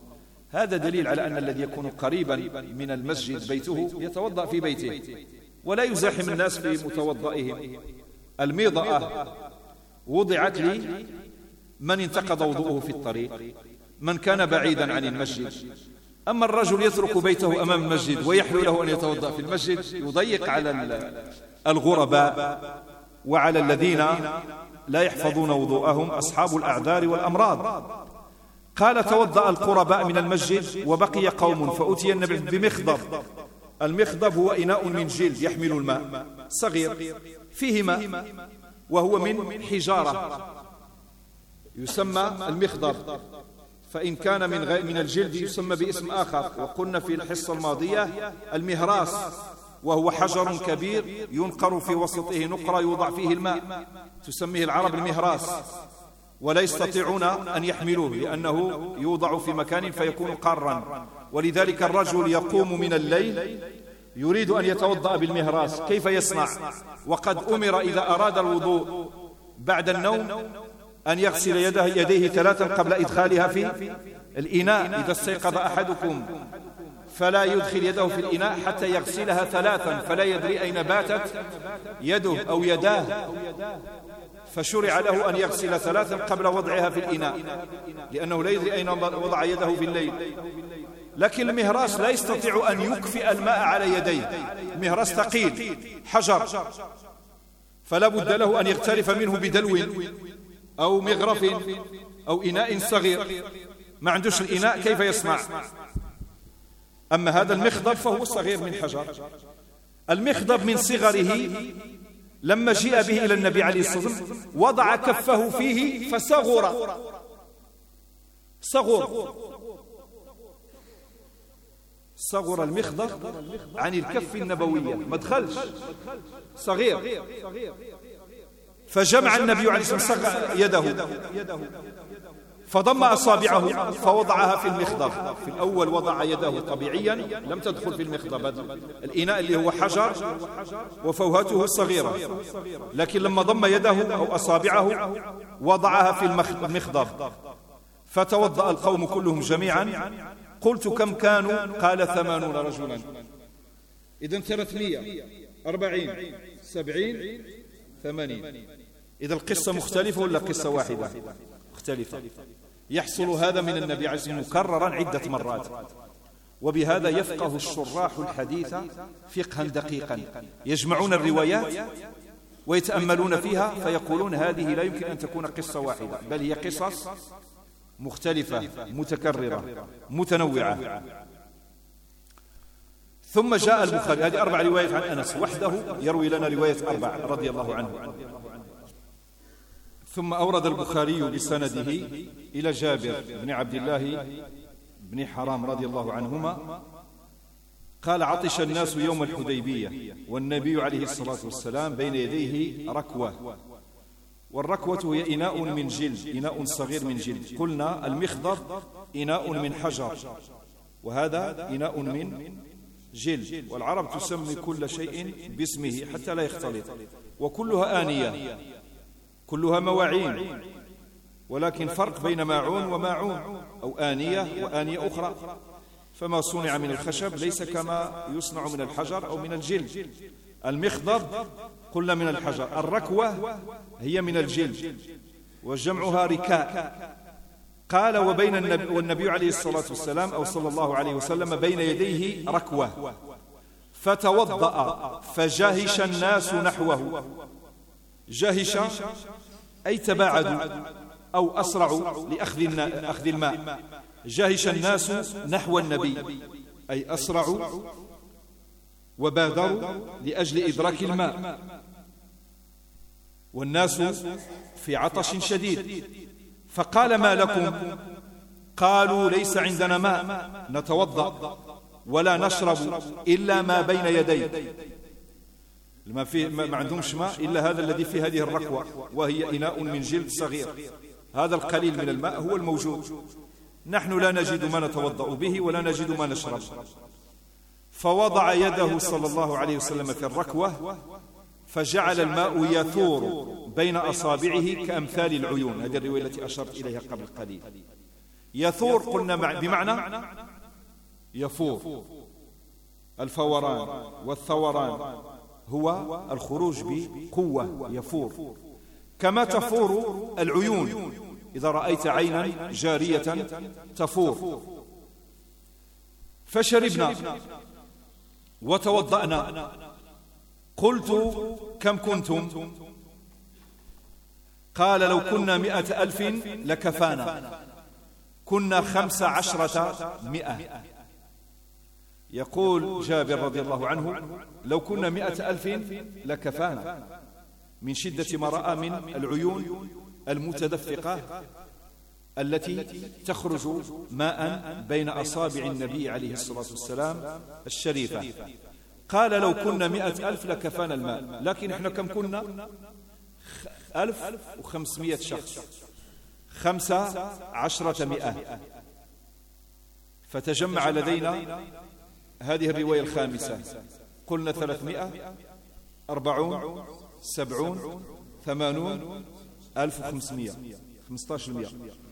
هذا دليل على أن الذي يكون قريبا من المسجد بيته يتوضأ في بيته ولا يزاحم الناس في متوضئهم. الميضأة وضعت لي من انتقض وضوءه في الطريق، من كان بعيدا عن المسجد. أما الرجل يترك بيته أمام المسجد ويحلو له أن يتوضأ في المسجد يضيق على الغرباء وعلى الذين لا يحفظون وضوءهم أصحاب الأعذار والأمراض. قال توضأ القرباء من المسجد وبقي قوم فأتي النبي بمخضب. المخضب هو إناء من جلد يحمل الماء صغير فيه ماء وهو من حجارة يسمى المخضب، فإن كان من الجلد يسمى باسم آخر. وقلنا في الحصة الماضية المهراس، وهو حجر كبير ينقر في وسطه نقرة يوضع فيه الماء، تسميه العرب المهراس، ولا يستطيعون أن يحملوه لأنه يوضع في مكان فيكون قارا. ولذلك الرجل يقوم من الليل يريد أن يتوضأ بالمهراس، كيف يصنع؟ وقد أمر إذا أراد الوضوء بعد النوم أن يغسل يديه 3 قبل إدخالها في الإناء. إذا استيقظ أحدكم فلا يدخل يده في الإناء حتى يغسلها 3، فلا يدري أين باتت يده أو يداه، فشرع له أن يغسل 3 قبل وضعها في الإناء لأنه لا يدري أين وضع يده في الليل. لكن المهراس لا يستطيع أن يكفئ الماء على يديه، المهراس ثقيل حجر، فلا بد له أن يغترف منه بدلو أو مغرف أو إناء صغير. ما عندوش الإناء كيف يصنع؟ أما هذا المخضب فهو صغير من حجر. المخضب من صغره لما جاء به إلى النبي عليه الصلاة والسلام وضع كفه فيه فصغر المخضب عن الكف النبوية، ما دخلش، صغير. فجمع النبي عليه الصلاة والسلام يده فضم أصابعه فوضعها في المخضب. في الأول وضع يده طبيعيا لم تدخل في المخضب، الإناء اللي هو حجر وفوهته صغيرة، لكن لما ضم يده أو أصابعه وضعها في المخضب. فتوضأ القوم كلهم جميعا. قلت كم كانوا؟ قال 80 رجلا. إذن 300 40 70 80. إذا القصة مختلفة ولا قصة واحدة؟ مختلفة. يحصل هذا من النبي عليه الصلاة والسلام مكررا عدة مرات، وبهذا يفقه الشراح الحديث فقها دقيقا، يجمعون الروايات ويتأملون فيها فيقولون هذه لا يمكن أن تكون قصة واحدة، بل هي قصص مختلفة متكررة متنوعة. ثم جاء البخاري، هذه 4 روايات عن أنس وحده يروي لنا رواية 4 رضي الله عنه. ثم أورد البخاري بسنده إلى جابر بن عبد الله بن حرام رضي الله عنهما قال عطش الناس يوم الحديبية والنبي عليه الصلاة والسلام بين يديه ركوة، والركوة هي إناء من جلد، إناء صغير من جلد. قلنا المخضب إناء من حجر وهذا إناء من جلد، والعرب تسمي كل شيء باسمه حتى لا يختلط، وكلها آنية كلها مواعين، ولكن فرق بين ماعون وماعون أو آنية وآنية أخرى. فما صنع من الخشب ليس كما يصنع من الحجر أو من الجلد. المخضب قلنا من الحجر، الركوة هي من الجلد وجمعها ركاء. قال وبين والنبي عليه الصلاة والسلام أو صلى الله عليه وسلم بين يديه ركوة، فتوضأ فجهش الناس نحوه. جهش أي تباعدوا أو أسرعوا لأخذ الماء. جهش الناس نحو النبي أي أسرعوا وبادروا لأجل إدراك الماء، والناس في عطش شديد. فقال ما لكم؟ قالوا ليس عندنا ماء نتوضأ ولا نشرب إلا ما بين يديك. ما عندهمش ماء إلا هذا الذي في هذه الركوة، وهي إناء من جلد صغير، هذا القليل من الماء هو الموجود. نحن لا نجد ما نتوضأ به ولا نجد ما نشرب. فوضع يده صلى الله عليه وسلم في الركوة فجعل الماء يثور بين أصابعه كأمثال العيون. هذه الرواية التي أشرت إليها قبل قليل. يثور قلنا بمعنى يفور، الفوران والثوران هو الخروج بقوة، يفور، كما تفور العيون إذا رأيت عينا جارية تفور. فشربنا وتوضأنا. قلت كم كنتم؟ قال لو كنا 100,000 لكفانا. كنا 15,000. يقول جابر رضي الله عنه لو كنا 100,000 لكفانا، من شدة ما رأى من العيون المتدفقة التي تخرج ماء بين أصابع النبي عليه الصلاة والسلام الشريفة. قال لو كنا 100,000 لكفانا الماء، لكن احنا كم كنا؟ 1500 شخص، 15,000. فتجمع لدينا هذه الرواية الخامسة، قلنا 300 40 70 80 1500 15%،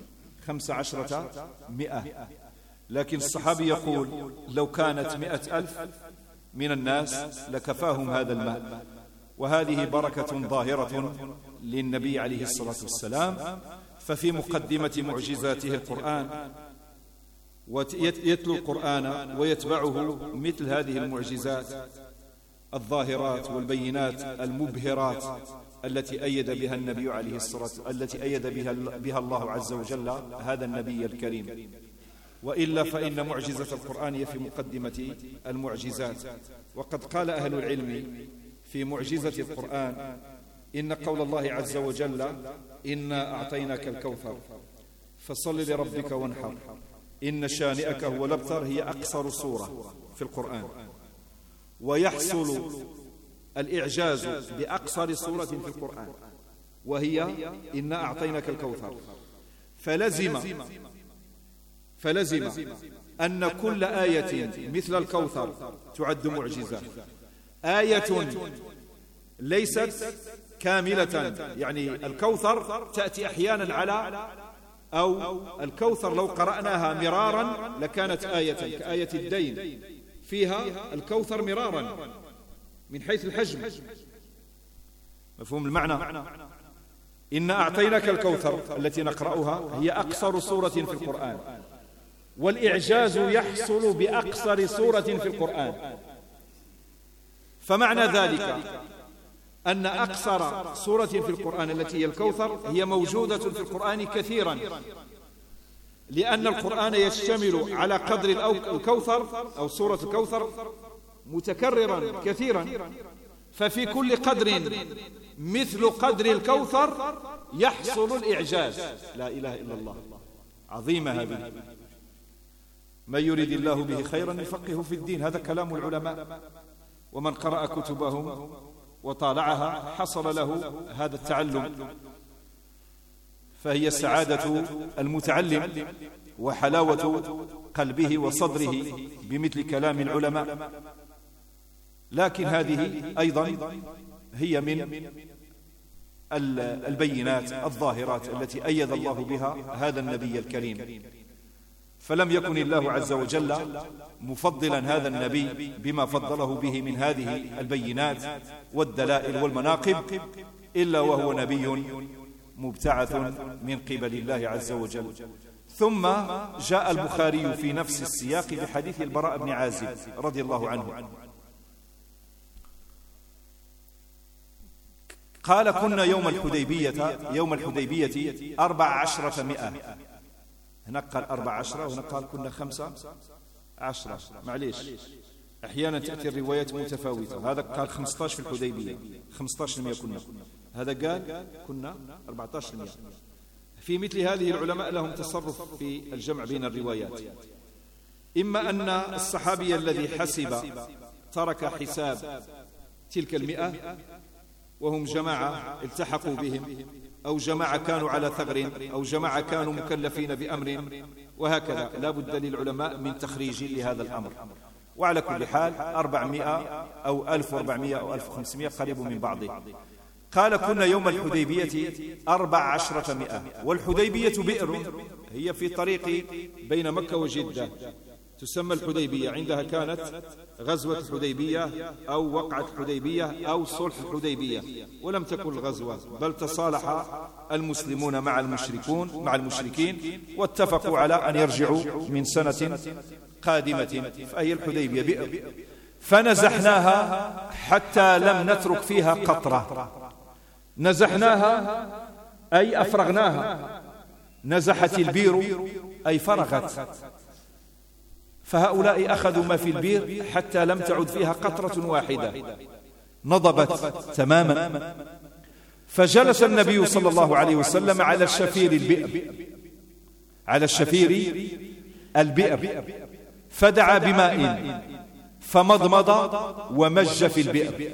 15,000. لكن الصحابي يقول لو كانت 100,000 من الناس لكفاهم هذا الماء. وهذه بركة ظاهرة للنبي عليه الصلاة والسلام. ففي مقدمة معجزاته القرآن، ويتلو القرآن ويتبعه مثل هذه المعجزات الظاهرات والبينات المبهرات التي أيد بها النبي عليه الصلاة والسلام، التي أيد بها الله عز وجل هذا النبي الكريم. وإلا فإن معجزة القرآن هي في مقدمة المعجزات. وقد قال أهل العلم في معجزة القرآن إن قول الله عز وجل إنا أعطيناك الكوثر فصل لربك وانحر إن شانئك هو الأبتر هي أقصر سورة في القرآن. ويحصل الإعجاز بأقصر سورة في القرآن وهي إنا أعطيناك الكوثر. فلزم أن كل آية مثل الكوثر تعد معجزة. آية ليست كاملة، يعني الكوثر تأتي أحيانا على، أو الكوثر لو قرأناها مرارا لكانت آية كآية الدين، فيها الكوثر مرارا من حيث الحجم. مفهوم المعنى؟ إن أعطيناك الكوثر التي نقرأها هي أقصر سورة في القرآن، والإعجاز يحصل بأقصر سورة في القرآن. فمعنى ذلك أن أقصر سورة في القرآن التي هي الكوثر هي موجودة في القرآن كثيرا، لأن القرآن يشتمل على قدر الكوثر أو سورة الكوثر متكررا كثيرا. ففي كل قدر مثل قدر الكوثر يحصل الإعجاز. لا إله إلا الله، عظيمة هذه. من يريد الله به خيرا يفقهه في الدين، هذا كلام العلماء، ومن قرأ كتبهم وطالعها حصل له هذا التعلم. فهي سعادة المتعلم وحلاوة قلبه وصدره بمثل كلام العلماء. لكن هذه أيضا هي من البينات الظاهرات التي أيد الله بها هذا النبي الكريم. فلم يكن الله عز وجل مفضلا هذا النبي بما فضله به من هذه البينات والدلائل والمناقب إلا وهو نبي مبتعث من قبل الله عز وجل. ثم جاء البخاري في نفس السياق بحديث البراء بن عازب رضي الله عنه قال كنا يوم الحديبية 1400. هنا قال 14 وهنا قال كنا 15. معليش، أحيانا تأتي الروايات متفاوتة. هذا قال 15 في الحديبية، 15% كنا، هذا قال كنا 14%. في مثل هذه العلماء لهم تصرف في الجمع بين الروايات. إما أن الصحابي الذي حسب ترك حساب تلك 100 وهم جماعة التحقوا بهم، أو جماعة كانوا على ثغر، أو جماعة كانوا مكلفين بأمر، وهكذا. لا بد للعلماء من تخريج لهذا الأمر. وعلى كل حال 400 أو 1400 أو 1500 قريب من بعضه. قال كنا يوم الحديبية 1400، والحديبية بئر هي في طريق بين مكة وجدة، تسمى الحديبية. عندها كانت غزوة الحديبية أو وقعة الحديبية أو صلح الحديبية، ولم تكن الغزوة، بل تصالح المسلمون مع المشركين واتفقوا على أن يرجعوا من سنة قادمة، فهي الحديبية بئر. فنزحناها حتى لم نترك فيها قطرة. نزحناها أي أفرغناها، نزحت البير أي فرغت، فهؤلاء أخذوا ما في البير حتى لم تعد فيها قطرة واحدة، نضبت تماما. فجلس النبي صلى الله عليه وسلم على الشفير البئر، على الشفير البئر، فدعا بماء فمضمض ومج في البئر.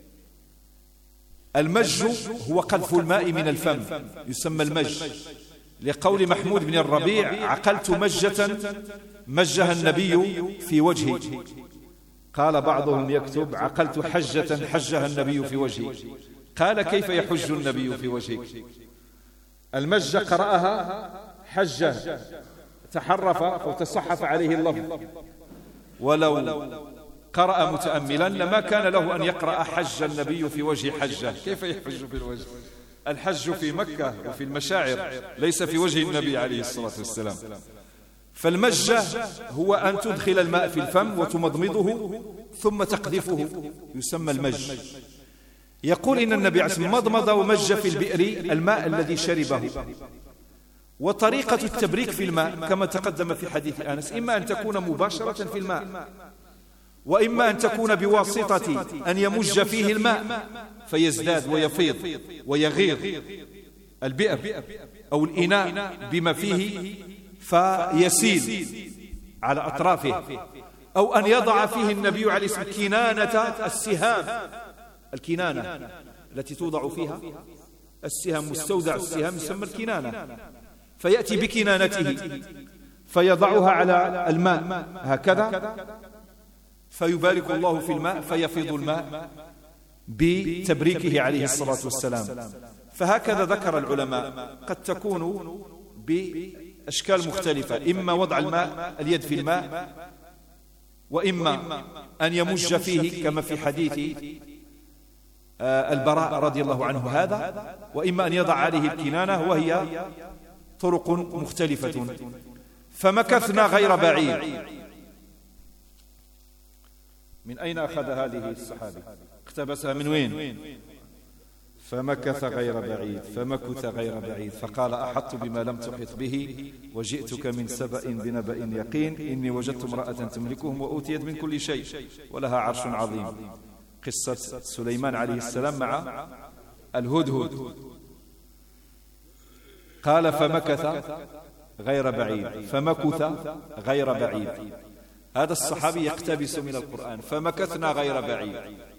المج هو قذف الماء من الفم، يسمى المج، لقول محمود بن الربيع: عقلت مجة مجها النبي في وجهي. قال بعضهم يكتب: عقلت حجة حجها النبي في وجهي. قال: كيف يحج النبي في وجهك؟ المجة قرأها حجة، تحرف أو تصحف عليه اللفظ، ولو قرأ متأملا لما كان له أن يقرأ حج النبي في وجه حجة. كيف يحج في الوجه؟ الحج في مكة وفي المشاعر، ليس في وجه النبي عليه الصلاة والسلام. فالمجة هو أن تدخل الماء في الفم وتمضمضه ثم تقذفه، يسمى المج. يقول إن النبي عليه الصلاة والسلام مضمض ومج في البئر الماء الذي شربه. وطريقة التبريك في الماء كما تقدم في حديث أنس، إما أن تكون مباشرة في الماء، وإما أن تكون بواسطة أن يمج فيه الماء فيزداد ويفيض ويغير البئر أو الإناء بما فيه فيسيل على أطرافه، أو أن يضع فيه النبي عليه الصلاة والسلام كنانة السهام، الكنانة التي توضع فيها السهام، مستودع السهام يسمى الكنانة، فيأتي بكنانته فيضعها على الماء هكذا، فيبارك الله في الماء فيفيض الماء بتبريكه عليه الصلاة والسلام. فهكذا ذكر العلماء، قد تكون بأشكال مختلفة، إما وضع الماء اليد في الماء، وإما أن يمج فيه كما في حديث البراء رضي الله عنه هذا، وإما أن يضع عليه الكنانة، وهي طرق مختلفة. فمكثنا غير بعيد. من أين أخذ هذه الصحابي؟ اقتبسها من وين؟ فمكث غير بعيد، فمكث غير بعيد، فقال: أحطت بما لم تحط به وجئتك من سبأ بنبأ يقين، إني وجدت امرأة تملكهم وأوتيت من كل شيء ولها عرش عظيم. قصة سليمان عليه السلام مع الهدهد. قال: فمكث غير بعيد، فمكث غير بعيد. هذا الصحابي يقتبس من القرآن، فمكثنا غير بعيد.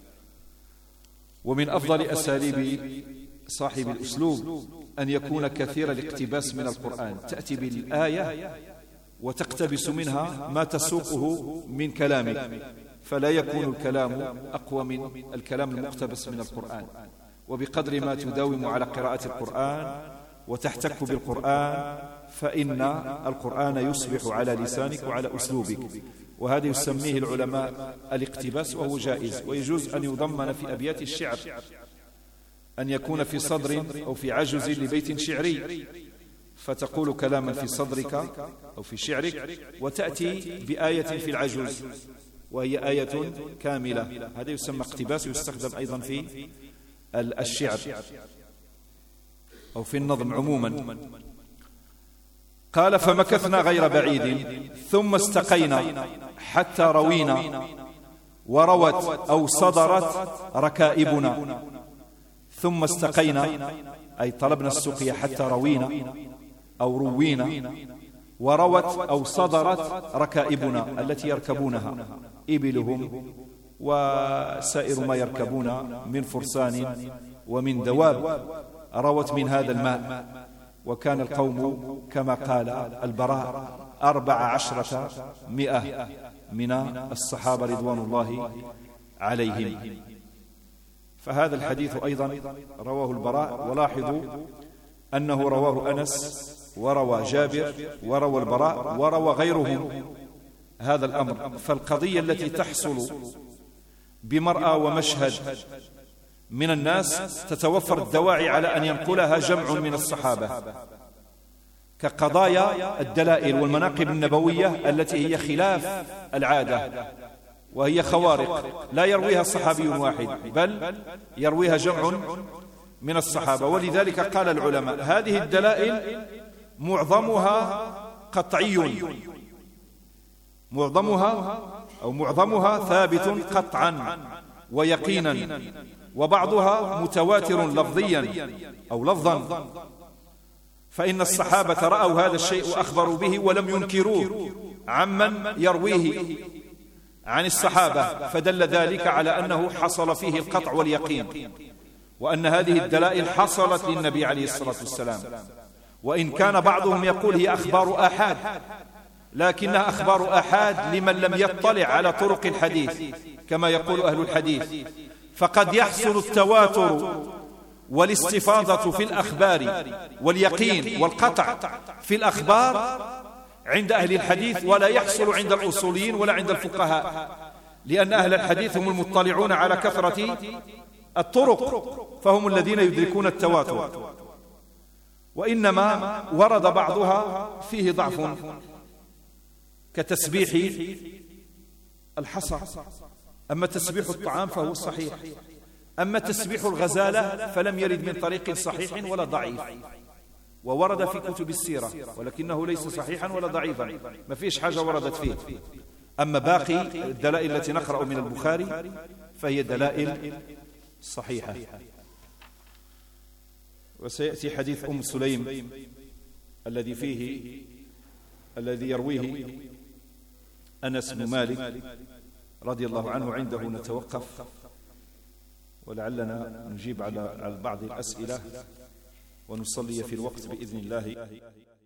ومن أفضل أساليب صاحب الأسلوب أن يكون كثير الاقتباس من القرآن، تأتي بالآية وتقتبس منها ما تسوقه من كلامك، فلا يكون الكلام أقوى من الكلام المقتبس من القرآن. وبقدر ما تداوم على قراءة القرآن وتحتك بالقرآن فإن القرآن يصبح على لسانك وعلى أسلوبك، وهذا يسميه العلماء الاقتباس، وهو جائز، ويجوز أن يضمن في أبيات الشعر، أن يكون في صدر أو في عجز لبيت شعري، فتقول كلاما في صدرك أو في شعرك وتأتي بآية في العجز وهي آية كاملة. هذا يسمى اقتباس، ويستخدم أيضا في الشعر أو في النظم عموما. قال: فمكثنا غير بعيد ثم استقينا حتى روينا وروت أو صدرت ركائبنا. ثم استقينا أي طلبنا السقيا حتى روينا أو روينا، وروت أو صدرت ركائبنا التي يركبونها، إبلهم وسائر ما يركبون من فرسان ومن دواب، روت من هذا الماء. وكان القوم كما قال البراء 1400 من الصحابة رضوان الله عليهم. فهذا الحديث أيضا رواه البراء، ولاحظوا أنه رواه أنس وروى جابر وروى البراء وروى غيرهم هذا الأمر. فالقضية التي تحصل بمرأى ومشهد من الناس تتوفر الدواعي على أن ينقلها جمع من الصحابة، كقضايا الدلائل والمناقب النبوية التي هي خلاف العادة، وهي خوارق لا يرويها صحابي واحد بل يرويها جمع من الصحابة. ولذلك قال العلماء هذه الدلائل معظمها قطعي، معظمها ثابت قطعا ويقينا، وبعضها متواتر لفظيا أو لفظا، فإن الصحابة رأوا هذا الشيء وأخبروا به ولم ينكروه عمن يرويه عن الصحابة، فدل ذلك على أنه حصل فيه القطع واليقين، وأن هذه الدلائل حصلت للنبي عليه الصلاة والسلام. وإن كان بعضهم يقول هي أخبار آحاد، لكنها أخبار آحاد لمن لم يطلع على طرق الحديث كما يقول أهل الحديث، فقد يحصل التواتر والاستفاضة في الأخبار واليقين والقطع في الأخبار عند أهل الحديث، ولا يحصل عند الأصوليين ولا عند الفقهاء، لأن أهل الحديث هم المطلعون على كثرة الطرق، فهم الذين يدركون التواتر. وإنما ورد بعضها فيه ضعف، كتسبيح الحصى، أما تسبيح الطعام فهو صحيح، أما تسبيح الغزالة فلم يرد من طريق صحيح ولا ضعيف، وورد في كتب السيرة، ولكنه ليس صحيحا ولا ضعيفا، ما فيش حاجة وردت فيه. أما باقي الدلائل التي نقرأ من البخاري فهي دلائل صحيحة. وسيأتي حديث أم سليم الذي يرويه أنس بن مالك رضي الله عنه، عنده نتوقف ولعلنا نجيب على بعض الأسئلة ونصلي في الوقت بإذن الله.